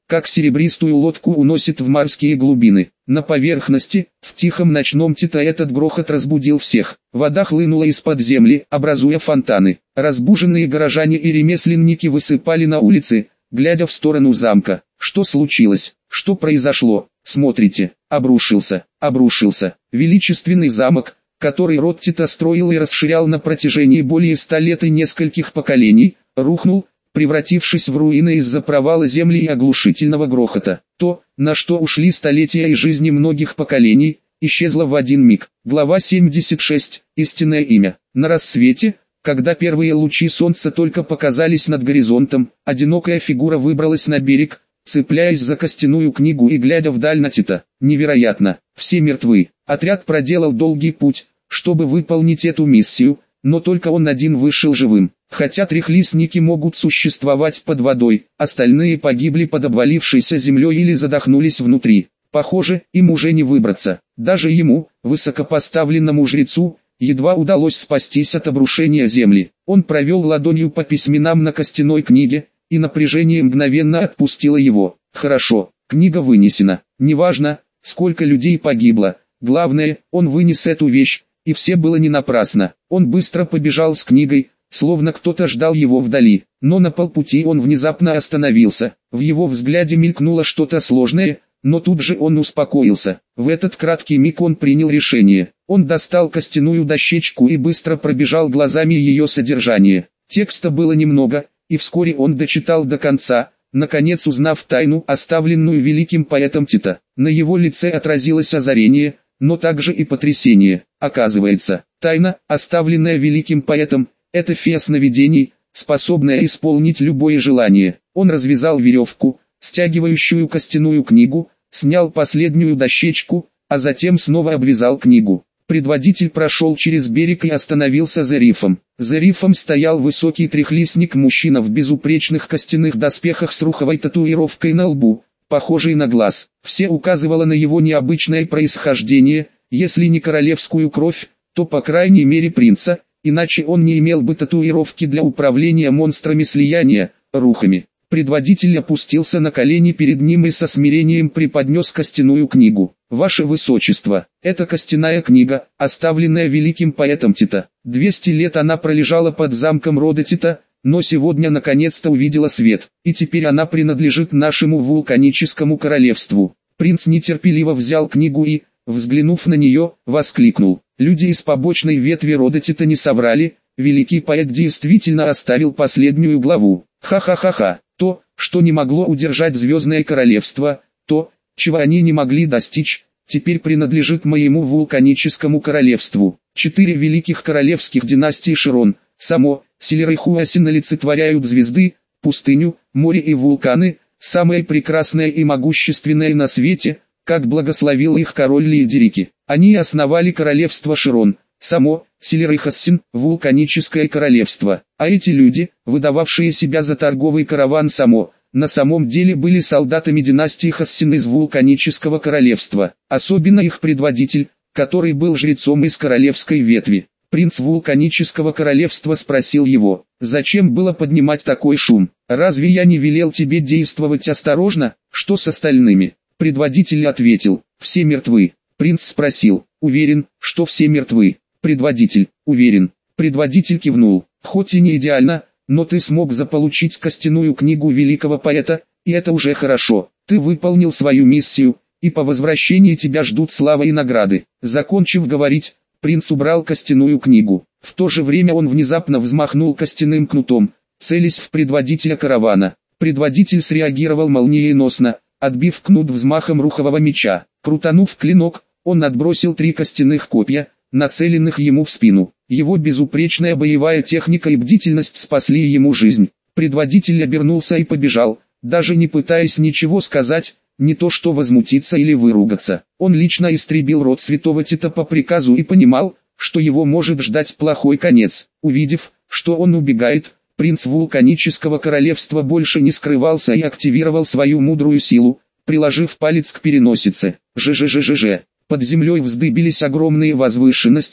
как серебристую лодку уносит в морские глубины. На поверхности, в тихом ночном Тита этот грохот разбудил всех. Вода хлынула из-под земли, образуя фонтаны. Разбуженные горожане и ремесленники высыпали на улицы, глядя в сторону замка. Что случилось? Что произошло? Смотрите, обрушился, обрушился. Величественный замок, который род Тита строил и расширял на протяжении более ста лет и нескольких поколений, рухнул, превратившись в руины из-за провала земли и оглушительного грохота. То, на что ушли столетия и жизни многих поколений, исчезло в один миг. Глава семьдесят шесть. Истинное имя. На рассвете, когда первые лучи солнца только показались над горизонтом, одинокая фигура выбралась на берег, цепляясь за костяную книгу и глядя вдаль на Тита. Невероятно, все мертвы. Отряд проделал долгий путь, чтобы выполнить эту миссию, но только он один вышел живым. Хотя трехлистники могут существовать под водой, остальные погибли под обвалившейся землей или задохнулись внутри. Похоже, им уже не выбраться. Даже ему, высокопоставленному жрецу, едва удалось спастись от обрушения земли. Он провел ладонью по письменам на костяной книге, и напряжение мгновенно отпустило его. Хорошо, книга вынесена. Неважно, сколько людей погибло, главное, он вынес эту вещь, и все было не напрасно. Он быстро побежал с книгой, словно кто-то ждал его вдали, но на полпути он внезапно остановился. В его взгляде мелькнуло что-то сложное, но тут же он успокоился. В этот краткий миг он принял решение. Он достал костяную дощечку и быстро пробежал глазами ее содержание. Текста было немного, и вскоре он дочитал до конца, наконец узнав тайну, оставленную великим поэтом Тита. На его лице отразилось озарение, но также и потрясение. Оказывается, тайна, оставленная великим поэтом, это фея сновидений, способная исполнить любое желание. Он развязал веревку, стягивающую костяную книгу, снял последнюю дощечку, а затем снова обвязал книгу. Предводитель прошел через берег и остановился за рифом. За рифом стоял высокий трехлистник-мужчина в безупречных костяных доспехах с руховой татуировкой на лбу, похожей на глаз. Все указывало на его необычное происхождение, если не королевскую кровь, то по крайней мере принца, иначе он не имел бы татуировки для управления монстрами слияния, рухами. Предводитель опустился на колени перед ним и со смирением преподнес костяную книгу. «Ваше Высочество, это костяная книга, оставленная великим поэтом Тита. Двести лет она пролежала под замком рода Тита, но сегодня наконец-то увидела свет, и теперь она принадлежит нашему вулканическому королевству». Принц нетерпеливо взял книгу и, взглянув на нее, воскликнул. Люди из побочной ветви рода Тита не соврали, великий поэт действительно оставил последнюю главу. Ха-ха-ха-ха. То, что не могло удержать Звездное Королевство, то, чего они не могли достичь, теперь принадлежит моему вулканическому королевству. Четыре великих королевских династии Широн, Само, Селер и Хуасин олицетворяют звезды, пустыню, море и вулканы, самое прекрасное и могущественное на свете, как благословил их король Лиедерики. Они основали королевство Широн, Само, Селер и Хассин, вулканическое королевство. А эти люди, выдававшие себя за торговый караван Само, на самом деле были солдатами династии Хассин из вулканического королевства. Особенно их предводитель, который был жрецом из королевской ветви. Принц вулканического королевства спросил его, зачем было поднимать такой шум? Разве я не велел тебе действовать осторожно? Что с остальными? Предводитель ответил, все мертвы. Принц спросил, уверен, что все мертвы? Предводитель, уверен. Предводитель кивнул, хоть и не идеально, но ты смог заполучить костяную книгу великого поэта, и это уже хорошо. Ты выполнил свою миссию, и по возвращении тебя ждут слава и награды. Закончив говорить, принц убрал костяную книгу. В то же время он внезапно взмахнул костяным кнутом, целясь в предводителя каравана. Предводитель среагировал молниеносно, отбив кнут взмахом рухового меча. Крутанув клинок, он отбросил три костяных копья, нацеленных ему в спину. Его безупречная боевая техника и бдительность спасли ему жизнь. Предводитель обернулся и побежал, даже не пытаясь ничего сказать, не то что возмутиться или выругаться. Он лично истребил род святого Тита по приказу и понимал, что его может ждать плохой конец. Увидев, что он убегает, принц вулканического королевства больше не скрывался и активировал свою мудрую силу, приложив палец к переносице. Ж-ж-ж-ж-ж. Под землей вздыбились огромные возвышенности,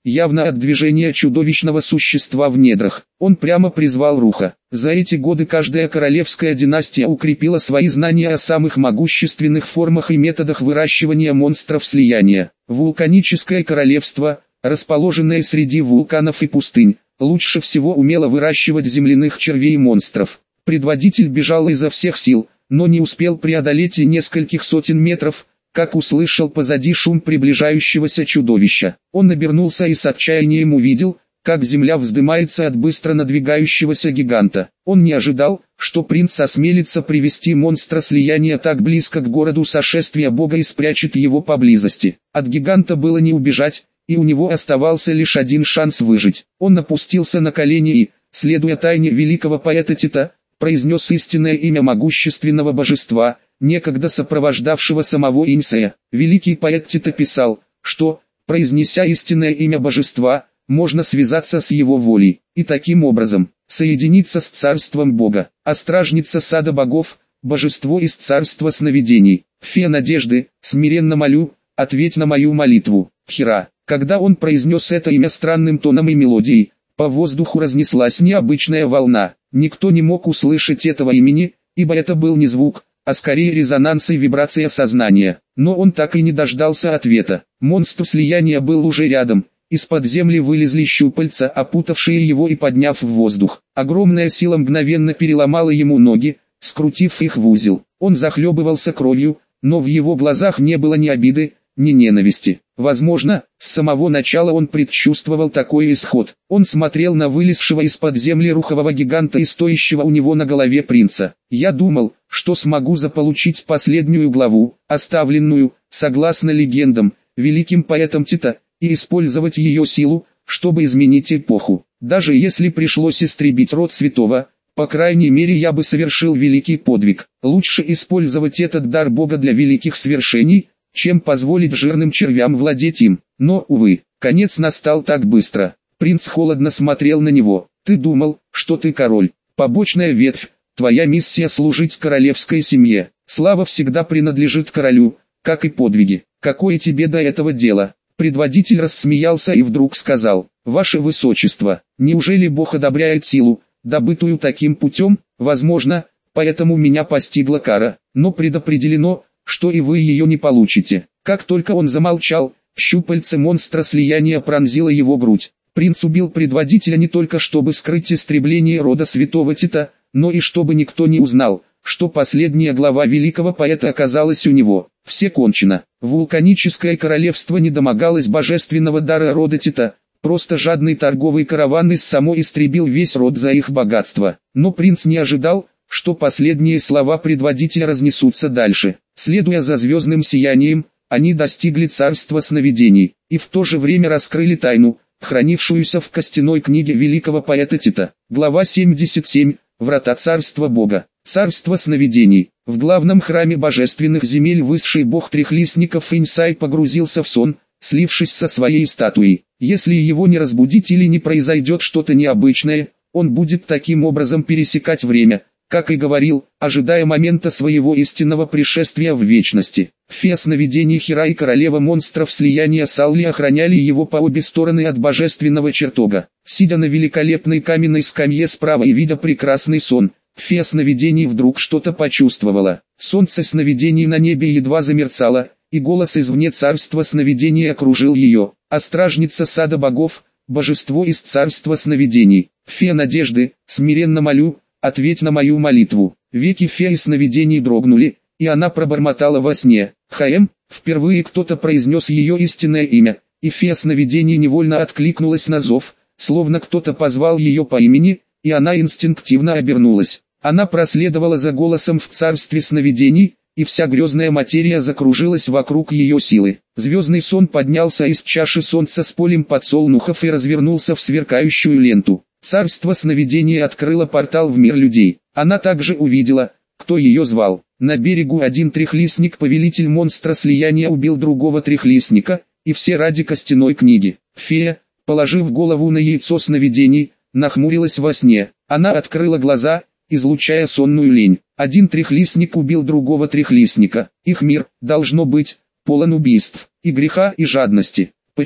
явно от движения чудовищного существа в недрах. Он прямо призвал Руха. За эти годы каждая королевская династия укрепила свои знания о самых могущественных формах и методах выращивания монстров слияния. Вулканическое королевство, расположенное среди вулканов и пустынь, лучше всего умело выращивать земляных червей и монстров. Предводитель бежал изо всех сил, но не успел преодолеть и нескольких сотен метров, как услышал позади шум приближающегося чудовища. Он обернулся и с отчаянием увидел, как земля вздымается от быстро надвигающегося гиганта. Он не ожидал, что принц осмелится привести монстра слияния так близко к городу сошествия Бога и спрячет его поблизости. От гиганта было не убежать, и у него оставался лишь один шанс выжить. Он опустился на колени и, следуя тайне великого поэта Тита, произнес истинное имя могущественного божества, некогда сопровождавшего самого Инсея. Великий поэт Тита писал, что, произнеся истинное имя божества, можно связаться с его волей, и таким образом, соединиться с царством Бога. А стражница сада богов, божество из царства сновидений, фея надежды, смиренно молю, ответь на мою молитву. Хира. Когда он произнес это имя странным тоном и мелодией, по воздуху разнеслась необычная волна. Никто не мог услышать этого имени, ибо это был не звук, а скорее резонанс и вибрация сознания. Но он так и не дождался ответа. Монстр слияния был уже рядом. Из-под земли вылезли щупальца, опутавшие его и подняв в воздух. Огромная сила мгновенно переломала ему ноги, скрутив их в узел. Он захлебывался кровью, но в его глазах не было ни обиды, ни ненависти. Возможно, с самого начала он предчувствовал такой исход. Он смотрел на вылезшего из-под земли рухового гиганта и стоящего у него на голове принца. «Я думал, что смогу заполучить последнюю главу, оставленную, согласно легендам, великим поэтом Тита, и использовать ее силу, чтобы изменить эпоху. Даже если пришлось истребить род святого, по крайней мере я бы совершил великий подвиг. Лучше использовать этот дар Бога для великих свершений, чем позволить жирным червям владеть им. Но, увы, конец настал так быстро». Принц холодно смотрел на него. «Ты думал, что ты король, побочная ветвь, твоя миссия служить королевской семье. Слава всегда принадлежит королю, как и подвиги. Какое тебе до этого дело?» Предводитель рассмеялся и вдруг сказал: «Ваше Высочество, неужели Бог одобряет силу, добытую таким путем? Возможно, поэтому меня постигла кара, но предопределено, что и вы ее не получите». Как только он замолчал, щупальце монстра слияния пронзило его грудь. Принц убил предводителя не только чтобы скрыть истребление рода святого Тита, но и чтобы никто не узнал, что последняя глава великого поэта оказалась у него. Все кончено. Вулканическое королевство не домогалось божественного дара рода Тита, просто жадный торговый караван из само истребил весь род за их богатство. Но принц не ожидал, что последние слова предводителя разнесутся дальше. Следуя за звездным сиянием, они достигли царства сновидений, и в то же время раскрыли тайну, хранившуюся в костяной книге великого поэта Тита. Глава семьдесят семь. Врата царства Бога. Царство сновидений. В главном храме божественных земель высший бог трехлистников Инсай погрузился в сон, слившись со своей статуей. Если его не разбудить или не произойдет что-то необычное, он будет таким образом пересекать время, как и говорил, ожидая момента своего истинного пришествия в вечности. Фея сновидений Хира и королева монстров слияния Салли охраняли его по обе стороны от божественного чертога. Сидя на великолепной каменной скамье справа и видя прекрасный сон, фея сновидений вдруг что-то почувствовала. Солнце сновидений на небе едва замерцало, и голос извне царства сновидений окружил ее. А стражница сада богов, божество из царства сновидений, фея надежды, смиренно молю, ответь на мою молитву. Веки феи сновидений дрогнули, и она пробормотала во сне: «Хаэм». Впервые кто-то произнес ее истинное имя, и фея сновидений невольно откликнулась на зов, словно кто-то позвал ее по имени, и она инстинктивно обернулась. Она проследовала за голосом в царстве сновидений, и вся грезная материя закружилась вокруг ее силы. Звездный сон поднялся из чаши солнца с полем подсолнухов и развернулся в сверкающую ленту. Царство сновидений открыло портал в мир людей. Она также увидела, кто ее звал. На берегу один трехлистник, повелитель монстра слияния, убил другого трехлистника, и все ради костяной книги. Фея, положив голову на яйцо сновидений, нахмурилась во сне. Она открыла глаза, излучая сонную лень. Один трехлистник убил другого трехлистника. Их мир, должно быть, полон убийств, и греха, и жадности. Почему?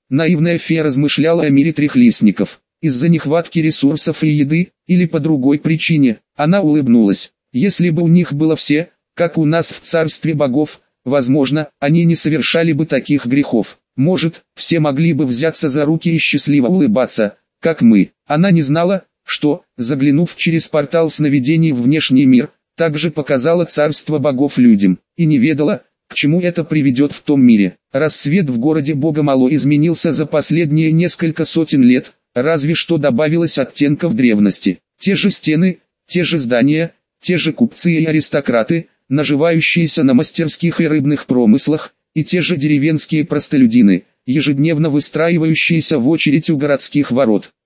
Наивная фея размышляла о мире трехлистников. Из-за нехватки ресурсов и еды, или по другой причине, она улыбнулась. Если бы у них было все, как у нас в царстве богов, возможно, они не совершали бы таких грехов. Может, все могли бы взяться за руки и счастливо улыбаться, как мы. Она не знала, что, заглянув через портал сновидений в внешний мир, также показала царство богов людям, и не ведала, к чему это приведет в том мире. Рассвет в городе Богомоло изменился за последние несколько сотен лет, разве что добавилось оттенков древности. Те же стены, те же здания, те же купцы и аристократы, наживающиеся на мастерских и рыбных промыслах, и те же деревенские простолюдины, ежедневно выстраивающиеся в очередь у городских ворот.